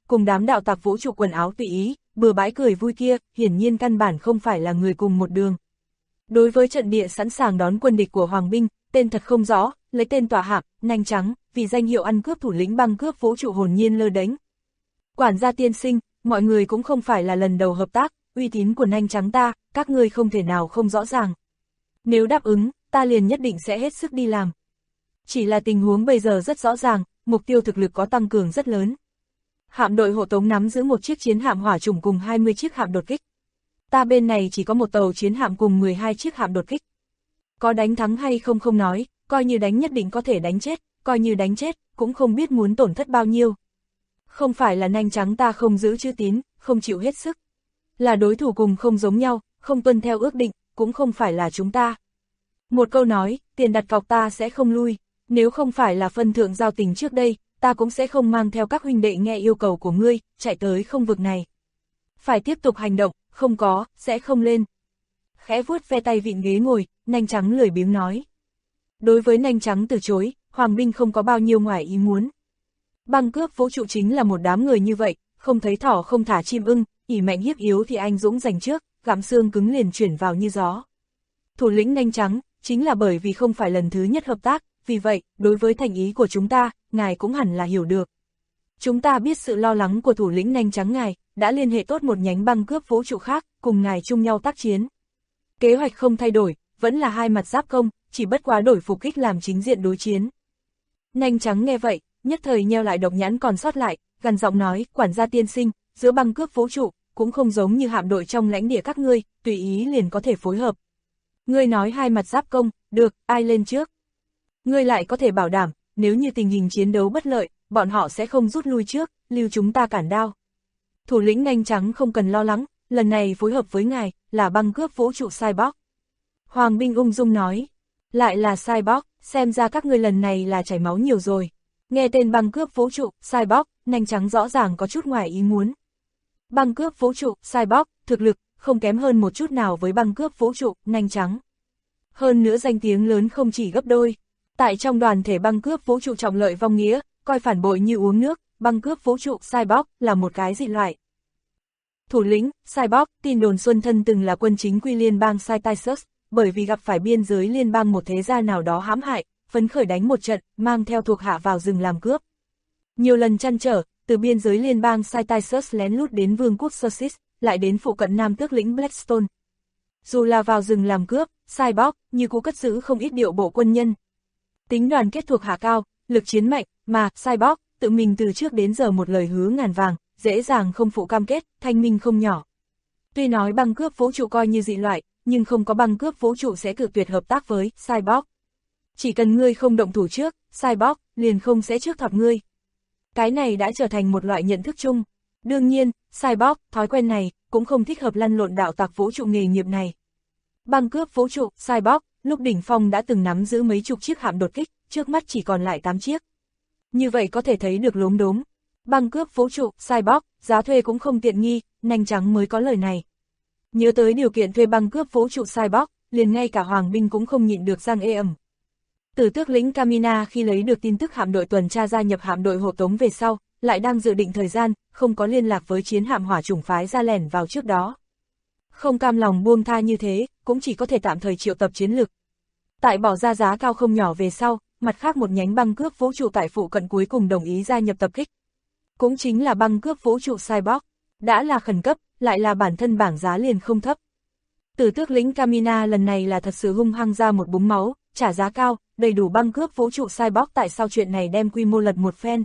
cùng đám đạo tặc vũ trụ quần áo tùy ý, bừa bãi cười vui kia, hiển nhiên căn bản không phải là người cùng một đường. Đối với trận địa sẵn sàng đón quân địch của Hoàng binh, tên thật không rõ, lấy tên tọa hạng, nanh trắng, vì danh hiệu ăn cướp thủ lĩnh băng cướp vũ trụ hồn nhiên lơ đánh. Quản gia tiên sinh, mọi người cũng không phải là lần đầu hợp tác, uy tín của nanh trắng ta, các ngươi không thể nào không rõ ràng. Nếu đáp ứng, ta liền nhất định sẽ hết sức đi làm. Chỉ là tình huống bây giờ rất rõ ràng, mục tiêu thực lực có tăng cường rất lớn. Hạm đội hộ tống nắm giữ một chiếc chiến hạm hỏa chủng cùng 20 chiếc hạm đột kích. Ta bên này chỉ có một tàu chiến hạm cùng 12 chiếc hạm đột kích. Có đánh thắng hay không không nói, coi như đánh nhất định có thể đánh chết, coi như đánh chết, cũng không biết muốn tổn thất bao nhiêu. Không phải là nanh trắng ta không giữ chữ tín, không chịu hết sức. Là đối thủ cùng không giống nhau, không tuân theo ước định, cũng không phải là chúng ta. Một câu nói, tiền đặt cọc ta sẽ không lui, nếu không phải là phân thượng giao tình trước đây, ta cũng sẽ không mang theo các huynh đệ nghe yêu cầu của ngươi, chạy tới không vực này. Phải tiếp tục hành động, không có, sẽ không lên. Khẽ vuốt ve tay vịn ghế ngồi, nanh trắng lười biếng nói. Đối với nanh trắng từ chối, Hoàng binh không có bao nhiêu ngoài ý muốn. Băng cướp vũ trụ chính là một đám người như vậy, không thấy thỏ không thả chim ưng, ỷ mạnh hiếp yếu thì anh dũng giành trước, gặm xương cứng liền chuyển vào như gió. Thủ lĩnh nanh trắng, chính là bởi vì không phải lần thứ nhất hợp tác, vì vậy, đối với thành ý của chúng ta, ngài cũng hẳn là hiểu được. Chúng ta biết sự lo lắng của thủ lĩnh nanh trắng ngài, đã liên hệ tốt một nhánh băng cướp vũ trụ khác, cùng ngài chung nhau tác chiến. Kế hoạch không thay đổi, vẫn là hai mặt giáp công, chỉ bất quá đổi phục kích làm chính diện đối chiến. Nanh trắng nghe vậy, nhất thời nheo lại độc nhãn còn sót lại, gằn giọng nói, quản gia tiên sinh, giữa băng cướp vũ trụ, cũng không giống như hạm đội trong lãnh địa các ngươi, tùy ý liền có thể phối hợp. Ngươi nói hai mặt giáp công, được, ai lên trước? Ngươi lại có thể bảo đảm, nếu như tình hình chiến đấu bất lợi, bọn họ sẽ không rút lui trước, lưu chúng ta cản đao. Thủ lĩnh nanh trắng không cần lo lắng, lần này phối hợp với ngài, là băng cướp vũ trụ Cyborg. Hoàng binh ung dung nói, lại là Cyborg, xem ra các ngươi lần này là chảy máu nhiều rồi. Nghe tên băng cướp vũ trụ, Cyborg, nanh trắng rõ ràng có chút ngoài ý muốn. Băng cướp vũ trụ, Cyborg, thực lực, không kém hơn một chút nào với băng cướp vũ trụ, nanh trắng. Hơn nữa danh tiếng lớn không chỉ gấp đôi. Tại trong đoàn thể băng cướp vũ trụ trọng lợi vong nghĩa, coi phản bội như uống nước, băng cướp vũ trụ, Cyborg, là một cái dị loại. Thủ lĩnh, Cyborg, tin đồn Xuân Thân từng là quân chính quy liên bang Cytisus, bởi vì gặp phải biên giới liên bang một thế gia nào đó hãm hại, phấn khởi đánh một trận, mang theo thuộc hạ vào rừng làm cướp. Nhiều lần trăn trở, từ biên giới liên bang Cytisus lén lút đến vương quốc Sosis, lại đến phụ cận nam tước lĩnh Blackstone. Dù là vào rừng làm cướp, Cyborg, như cũ cất giữ không ít điệu bộ quân nhân. Tính đoàn kết thuộc hạ cao, lực chiến mạnh, mà Cyborg, tự mình từ trước đến giờ một lời hứa ngàn vàng, dễ dàng không phụ cam kết, thanh minh không nhỏ. Tuy nói băng cướp vũ trụ coi như dị loại, nhưng không có băng cướp vũ trụ sẽ cự tuyệt hợp tác với Cyborg. Chỉ cần ngươi không động thủ trước, Cyborg liền không sẽ trước thọt ngươi. Cái này đã trở thành một loại nhận thức chung. Đương nhiên, Cyborg, thói quen này, cũng không thích hợp lăn lộn đạo tặc vũ trụ nghề nghiệp này. Băng cướp vũ trụ, Cyborg, lúc đỉnh phong đã từng nắm giữ mấy chục chiếc hạm đột kích, trước mắt chỉ còn lại 8 chiếc. Như vậy có thể thấy được lốm đốm. Băng cướp vũ trụ, Cyborg, giá thuê cũng không tiện nghi, nanh trắng mới có lời này. Nhớ tới điều kiện thuê băng cướp vũ trụ Cyborg, liền ngay cả Hoàng binh cũng không nhịn được răng ê ẩm. Tử tước lĩnh Kamina khi lấy được tin tức hạm đội tuần tra gia nhập hạm đội hộ tống về sau, lại đang dự định thời gian, không có liên lạc với chiến hạm hỏa chủng phái ra lẻn vào trước đó. Không cam lòng buông tha như thế, cũng chỉ có thể tạm thời triệu tập chiến lực. Tại bỏ ra giá cao không nhỏ về sau, mặt khác một nhánh băng cướp vũ trụ tại phụ cận cuối cùng đồng ý gia nhập tập kích. Cũng chính là băng cướp vũ trụ Cyborg, đã là khẩn cấp, lại là bản thân bảng giá liền không thấp. Tử tước lĩnh Kamina lần này là thật sự hung hăng ra một búng máu, trả giá cao, đầy đủ băng cướp vũ trụ Cyborg tại sao chuyện này đem quy mô lật một phen.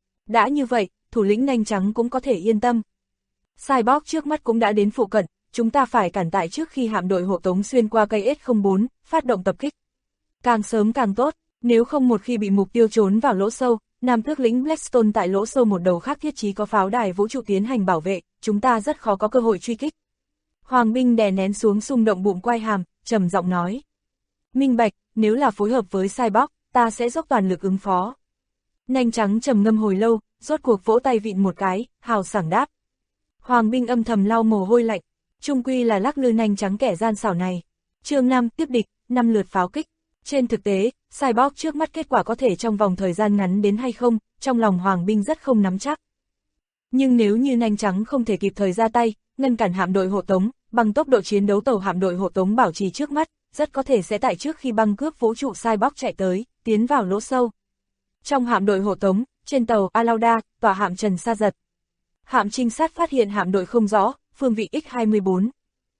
Đã như vậy, thủ lĩnh nanh trắng cũng có thể yên tâm. Cyborg trước mắt cũng đã đến phụ cận, chúng ta phải cản tại trước khi hạm đội hộ tống xuyên qua cây S04, phát động tập kích. Càng sớm càng tốt, nếu không một khi bị mục tiêu trốn vào lỗ sâu, nam tước lĩnh Blackstone tại lỗ sâu một đầu khác thiết trí có pháo đài vũ trụ tiến hành bảo vệ, chúng ta rất khó có cơ hội truy kích. Hoàng binh đè nén xuống xung động bụng quai hàm, trầm giọng nói. Minh bạch, nếu là phối hợp với Cyborg, ta sẽ dốc toàn lực ứng phó. Nanh trắng trầm ngâm hồi lâu, rốt cuộc vỗ tay vịn một cái, hào sảng đáp. Hoàng binh âm thầm lau mồ hôi lạnh, chung quy là lắc lư nanh trắng kẻ gian xảo này. Chương 5 tiếp địch, 5 lượt pháo kích. Trên thực tế, Cyborg trước mắt kết quả có thể trong vòng thời gian ngắn đến hay không, trong lòng Hoàng binh rất không nắm chắc. Nhưng nếu như nhanh trắng không thể kịp thời ra tay, ngăn cản hạm đội hộ tống, bằng tốc độ chiến đấu tàu hạm đội hộ tống bảo trì trước mắt, rất có thể sẽ tại trước khi băng cướp vũ trụ Cyborg chạy tới, tiến vào lỗ sâu. Trong hạm đội hộ tống, trên tàu Alauda, tòa hạm Trần Sa Giật. Hạm trinh sát phát hiện hạm đội không rõ, phương vị X-24.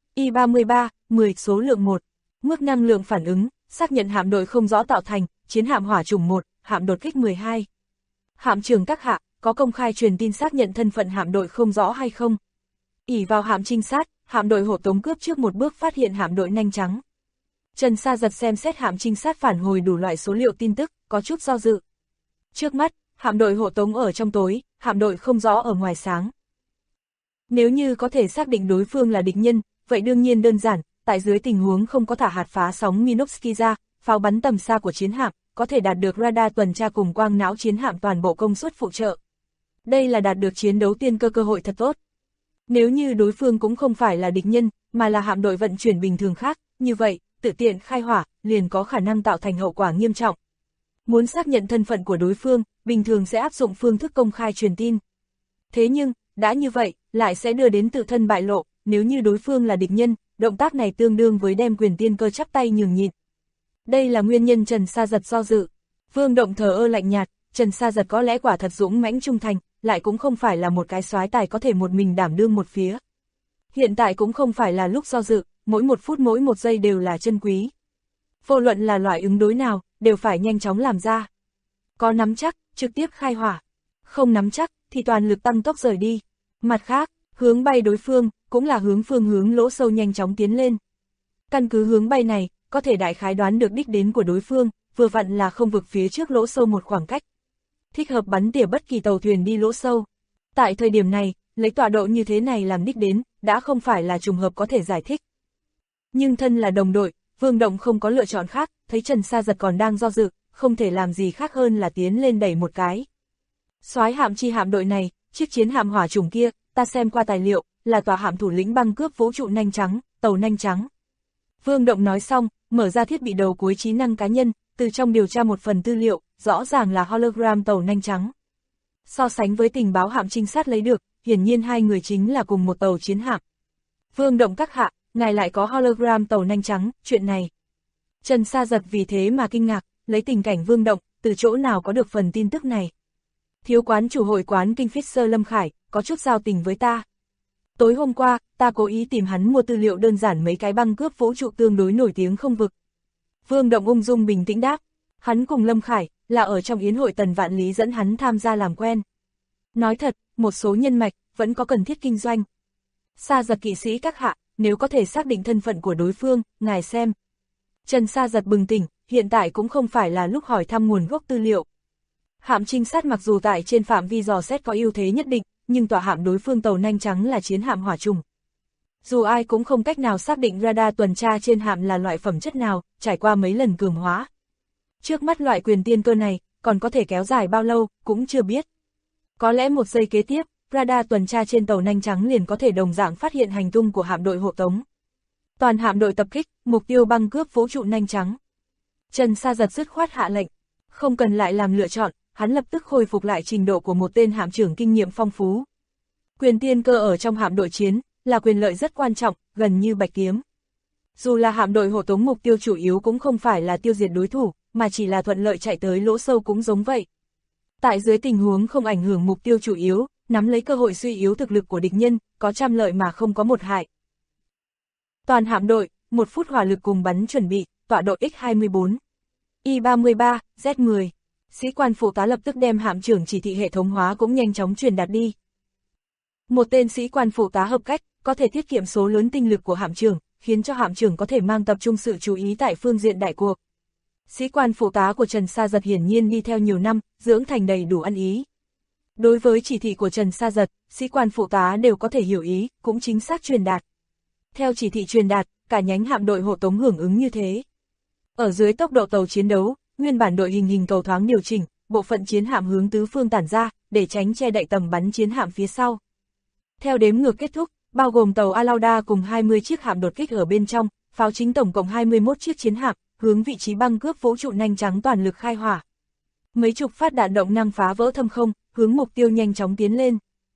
I-33, 10, số lượng 1. Mức năng lượng phản ứng, xác nhận hạm đội không rõ tạo thành, chiến hạm hỏa chủng 1, hạm đột kích 12. Hạm trưởng các hạ, có công khai truyền tin xác nhận thân phận hạm đội không rõ hay không? Ỷ vào hạm trinh sát, hạm đội hộ tống cướp trước một bước phát hiện hạm đội nhanh trắng. Trần Sa Giật xem xét hạm trinh sát phản hồi đủ loại số liệu tin tức, có chút do dự. Trước mắt, hạm đội hộ tống ở trong tối, hạm đội không rõ ở ngoài sáng. Nếu như có thể xác định đối phương là địch nhân, vậy đương nhiên đơn giản, tại dưới tình huống không có thả hạt phá sóng Minovsky ra, pháo bắn tầm xa của chiến hạm, có thể đạt được radar tuần tra cùng quang não chiến hạm toàn bộ công suất phụ trợ. Đây là đạt được chiến đấu tiên cơ hội thật tốt. Nếu như đối phương cũng không phải là địch nhân, mà là hạm đội vận chuyển bình thường khác, như vậy, tự tiện khai hỏa, liền có khả năng tạo thành hậu quả nghiêm trọng. Muốn xác nhận thân phận của đối phương, bình thường sẽ áp dụng phương thức công khai truyền tin. Thế nhưng, đã như vậy, lại sẽ đưa đến tự thân bại lộ, nếu như đối phương là địch nhân, động tác này tương đương với đem quyền tiên cơ chắp tay nhường nhịn. Đây là nguyên nhân Trần Sa Giật do dự. Vương Động thờ ơ lạnh nhạt, Trần Sa Giật có lẽ quả thật dũng mãnh trung thành, lại cũng không phải là một cái soái tài có thể một mình đảm đương một phía. Hiện tại cũng không phải là lúc do dự, mỗi một phút mỗi một giây đều là chân quý. Vô luận là loại ứng đối nào, đều phải nhanh chóng làm ra. Có nắm chắc, trực tiếp khai hỏa. Không nắm chắc, thì toàn lực tăng tốc rời đi. Mặt khác, hướng bay đối phương, cũng là hướng phương hướng lỗ sâu nhanh chóng tiến lên. Căn cứ hướng bay này, có thể đại khái đoán được đích đến của đối phương, vừa vặn là không vực phía trước lỗ sâu một khoảng cách. Thích hợp bắn tỉa bất kỳ tàu thuyền đi lỗ sâu. Tại thời điểm này, lấy tọa độ như thế này làm đích đến, đã không phải là trùng hợp có thể giải thích. Nhưng thân là đồng đội, Vương Động không có lựa chọn khác, thấy Trần Sa Giật còn đang do dự, không thể làm gì khác hơn là tiến lên đẩy một cái. Soái hạm chi hạm đội này, chiếc chiến hạm hỏa chủng kia, ta xem qua tài liệu, là tòa hạm thủ lĩnh băng cướp vũ trụ Nanh Trắng, tàu Nanh Trắng. Vương Động nói xong, mở ra thiết bị đầu cuối trí năng cá nhân, từ trong điều tra một phần tư liệu, rõ ràng là hologram tàu Nanh Trắng. So sánh với tình báo hạm trinh sát lấy được, hiển nhiên hai người chính là cùng một tàu chiến hạm. Vương Động các hạ, ngài lại có hologram tàu Nanh Trắng, chuyện này. Trần Sa Giật vì thế mà kinh ngạc, lấy tình cảnh Vương Động, từ chỗ nào có được phần tin tức này. Thiếu quán chủ hội quán Kinh Fisher Lâm Khải, có chút giao tình với ta. Tối hôm qua, ta cố ý tìm hắn mua tư liệu đơn giản mấy cái băng cướp vũ trụ tương đối nổi tiếng không vực. Vương Động ung dung bình tĩnh đáp, hắn cùng Lâm Khải, là ở trong yến hội Tần Vạn Lý dẫn hắn tham gia làm quen. Nói thật, một số nhân mạch, vẫn có cần thiết kinh doanh. Sa Giật kỵ sĩ các hạ, nếu có thể xác định thân phận của đối phương, ngài xem. Trần Sa Giật bừng tỉnh, hiện tại cũng không phải là lúc hỏi thăm nguồn gốc tư liệu. Hạm trinh sát mặc dù tại trên phạm vi dò xét có ưu thế nhất định, nhưng tòa hạm đối phương tàu Nanh Trắng là chiến hạm hỏa trùng. Dù ai cũng không cách nào xác định radar tuần tra trên hạm là loại phẩm chất nào, trải qua mấy lần cường hóa. Trước mắt loại quyền tiên cơ này, còn có thể kéo dài bao lâu, cũng chưa biết. Có lẽ một giây kế tiếp, radar tuần tra trên tàu Nanh Trắng liền có thể đồng dạng phát hiện hành tung của hạm đội hộ tống. Toàn hạm đội tập kích, mục tiêu băng cướp vũ trụ Nanh Trắng. Trần Sa Giật dứt khoát hạ lệnh, không cần lại làm lựa chọn, hắn lập tức khôi phục lại trình độ của một tên hạm trưởng kinh nghiệm phong phú. Quyền tiên cơ ở trong hạm đội chiến, là quyền lợi rất quan trọng, gần như bạch kiếm. Dù là hạm đội hộ tống mục tiêu chủ yếu cũng không phải là tiêu diệt đối thủ, mà chỉ là thuận lợi chạy tới lỗ sâu cũng giống vậy. Tại dưới tình huống không ảnh hưởng mục tiêu chủ yếu, nắm lấy cơ hội suy yếu thực lực của địch nhân, có trăm lợi mà không có một hại. Toàn hạm đội, 1 phút hỏa lực cùng bắn chuẩn bị, tọa độ X-24. I-33, Z-10. Sĩ quan phụ tá lập tức đem hạm trưởng chỉ thị hệ thống hóa cũng nhanh chóng truyền đạt đi. Một tên sĩ quan phụ tá hợp cách, có thể tiết kiệm số lớn tinh lực của hạm trưởng, khiến cho hạm trưởng có thể mang tập trung sự chú ý tại phương diện đại cuộc. Sĩ quan phụ tá của Trần Sa Giật hiển nhiên đi theo nhiều năm, dưỡng thành đầy đủ ăn ý. Đối với chỉ thị của Trần Sa Giật, sĩ quan phụ tá đều có thể hiểu ý, cũng chính xác truyền đạt. Theo chỉ thị truyền đạt, cả nhánh hạm đội hộ tống hưởng ứng như thế. Ở dưới tốc độ tàu chiến đấu, nguyên bản đội hình cầu thoáng điều chỉnh, bộ phận chiến hạm hướng tứ phương tản ra, để tránh che đậy tầm bắn chiến hạm phía sau. Theo đếm ngược kết thúc, bao gồm tàu Alauda cùng 20 chiếc hạm đột kích ở bên trong, pháo chính tổng cộng 21 chiếc chiến hạm, hướng vị trí băng cướp vũ trụ Nanh Trắng toàn lực khai hỏa. Mấy chục phát đạn động năng phá vỡ thâm không, hướng mục tiêu nhanh chóng tiến lên.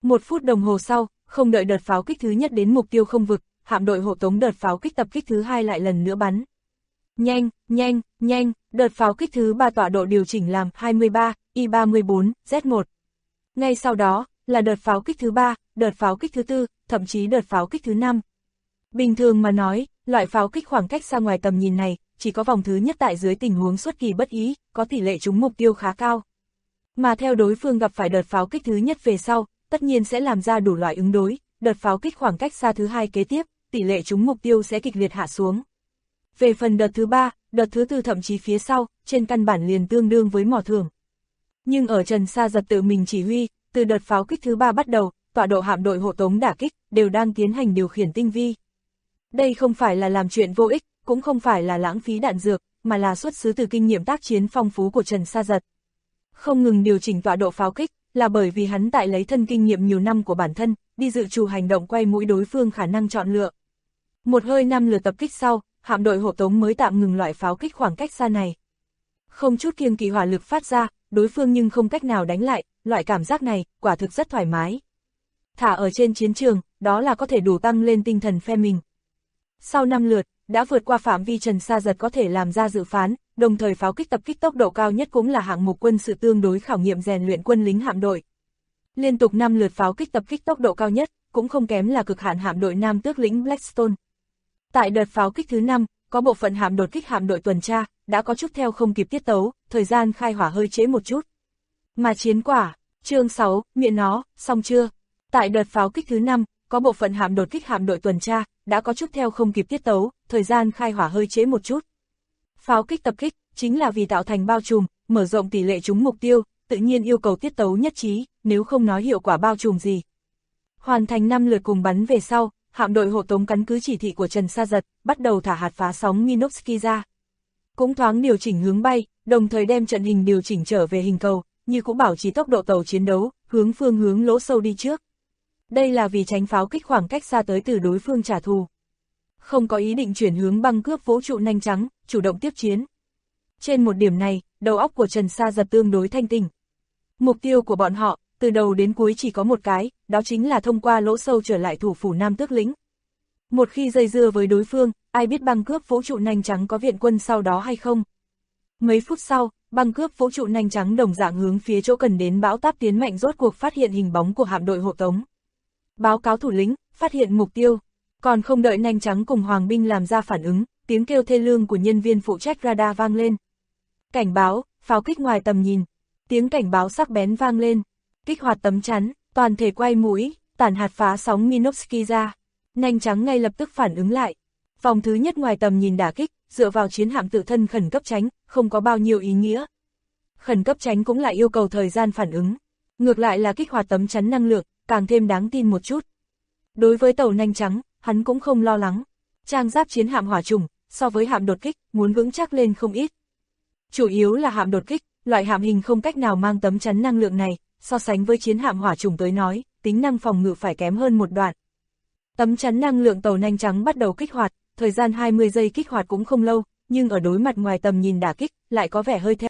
1 phút đồng hồ sau, không đợi đợt pháo kích thứ nhất đến mục tiêu không vực, hạm đội hộ tống đợt pháo kích tập kích thứ hai lại lần nữa bắn. Nhanh, nhanh, nhanh, đợt pháo kích thứ 3 tọa độ điều chỉnh làm 23, I-34, Z1. Ngay sau đó, là đợt pháo kích thứ 3, đợt pháo kích thứ 4, thậm chí đợt pháo kích thứ 5. Bình thường mà nói, loại pháo kích khoảng cách xa ngoài tầm nhìn này, chỉ có vòng thứ nhất tại dưới tình huống xuất kỳ bất ý, có tỷ lệ trúng mục tiêu khá cao. Mà theo đối phương gặp phải đợt pháo kích thứ nhất về sau, tất nhiên sẽ làm ra đủ loại ứng đối, đợt pháo kích khoảng cách xa thứ hai kế tiếp, tỷ lệ trúng mục tiêu sẽ kịch liệt hạ xuống. Về phần đợt thứ 3, đợt thứ 4 thậm chí phía sau, trên căn bản liền tương đương với mỏ thưởng. Nhưng ở Trần Sa Giật tự mình chỉ huy, từ đợt pháo kích thứ 3 bắt đầu, tọa độ hạm đội hộ tống đả kích, đều đang tiến hành điều khiển tinh vi. Đây không phải là làm chuyện vô ích, cũng không phải là lãng phí đạn dược, mà là xuất xứ từ kinh nghiệm tác chiến phong phú của Trần Sa Giật. Không ngừng điều chỉnh tọa độ pháo kích, là bởi vì hắn tại lấy thân kinh nghiệm nhiều năm của bản thân, đi dự trù hành động quay mũi đối phương khả năng chọn lựa. Một hơi 5 lượt tập kích sau, hạm đội hộ tống mới tạm ngừng loại pháo kích khoảng cách xa này. Không chút kiêng kỵ hỏa lực phát ra, đối phương nhưng không cách nào đánh lại, loại cảm giác này, quả thực rất thoải mái. Thả ở trên chiến trường, đó là có thể đủ tăng lên tinh thần phe mình. Sau 5 lượt, đã vượt qua phạm vi Trần Sa Giật có thể làm ra dự phán, đồng thời pháo kích tập kích tốc độ cao nhất cũng là hạng mục quân sự tương đối khảo nghiệm rèn luyện quân lính hạm đội. Liên tục 5 lượt pháo kích tập kích tốc độ cao nhất, cũng không kém là cực hạn hạm đội Nam Tước lĩnh Blackstone. Tại đợt pháo kích thứ 5, có bộ phận hạm đột kích hạm đội tuần tra, đã có chút theo không kịp tiết tấu, thời gian khai hỏa hơi trễ một chút. Mà chiến quả, chương 6, miệng nó, xong chưa? Tại đợt pháo kích thứ 5, có bộ phận hạm đột kích hạm đội tuần tra, đã có chút theo không kịp tiết tấu, thời gian khai hỏa hơi trễ một chút. Pháo kích tập kích, chính là vì tạo thành bao trùm, mở rộng tỷ lệ trúng mục tiêu, tự nhiên yêu cầu tiết tấu nhất trí, nếu không nói hiệu quả bao trùm gì. Hoàn thành 5 lượt cùng bắn về sau, hạm đội hộ tống căn cứ chỉ thị của Trần Sa Giật, bắt đầu thả hạt phá sóng Minovsky ra. Cũng thoáng điều chỉnh hướng bay, đồng thời đem trận hình điều chỉnh trở về hình cầu, như cũng bảo trì tốc độ tàu chiến đấu, hướng phương hướng lỗ sâu đi trước. Đây là vì tránh pháo kích khoảng cách xa tới từ đối phương trả thù. Không có ý định chuyển hướng băng cướp vũ trụ nanh trắng, chủ động tiếp chiến. Trên một điểm này, đầu óc của Trần Sa Giật tương đối thanh tỉnh. Mục tiêu của bọn họ, từ đầu đến cuối chỉ có một cái, đó chính là thông qua lỗ sâu trở lại thủ phủ Nam Tước lĩnh. Một khi dây dưa với đối phương, ai biết băng cướp vũ trụ nanh trắng có viện quân sau đó hay không. Mấy phút sau, băng cướp vũ trụ nanh trắng đồng dạng hướng phía chỗ cần đến bão táp tiến mạnh rốt cuộc phát hiện hình bóng của hạm đội hộ tống. Báo cáo thủ lĩnh, phát hiện mục tiêu. Còn không đợi nanh trắng cùng hoàng binh làm ra phản ứng, tiếng kêu thê lương của nhân viên phụ trách radar vang lên. Cảnh báo, pháo kích ngoài tầm nhìn. Tiếng cảnh báo sắc bén vang lên. Kích hoạt tấm chắn, toàn thể quay mũi, tản hạt phá sóng Minovsky ra. Nanh trắng ngay lập tức phản ứng lại. Vòng thứ nhất ngoài tầm nhìn đả kích, dựa vào chiến hạm tự thân khẩn cấp tránh, không có bao nhiêu ý nghĩa. Khẩn cấp tránh cũng lại yêu cầu thời gian phản ứng. Ngược lại là kích hoạt tấm chắn năng lượng, càng thêm đáng tin một chút. Đối với tàu nanh trắng, hắn cũng không lo lắng. Trang giáp chiến hạm hỏa trùng, so với hạm đột kích, muốn vững chắc lên không ít. Chủ yếu là hạm đột kích, loại hạm hình không cách nào mang tấm chắn năng lượng này, so sánh với chiến hạm hỏa trùng tới nói, tính năng phòng ngự phải kém hơn một đoạn. Tấm chắn năng lượng tàu nanh trắng bắt đầu kích hoạt, thời gian 20 giây kích hoạt cũng không lâu, nhưng ở đối mặt ngoài tầm nhìn đả kích, lại có vẻ hơi theo.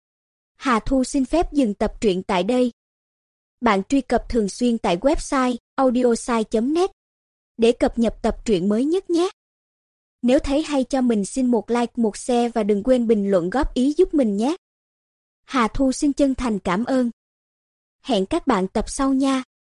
Hà Thu xin phép dừng tập truyện tại đây. Bạn truy cập thường xuyên tại website audiosai.net để cập nhật tập truyện mới nhất nhé. Nếu thấy hay cho mình xin một like, một share và đừng quên bình luận góp ý giúp mình nhé. Hà Thu xin chân thành cảm ơn. Hẹn các bạn tập sau nha.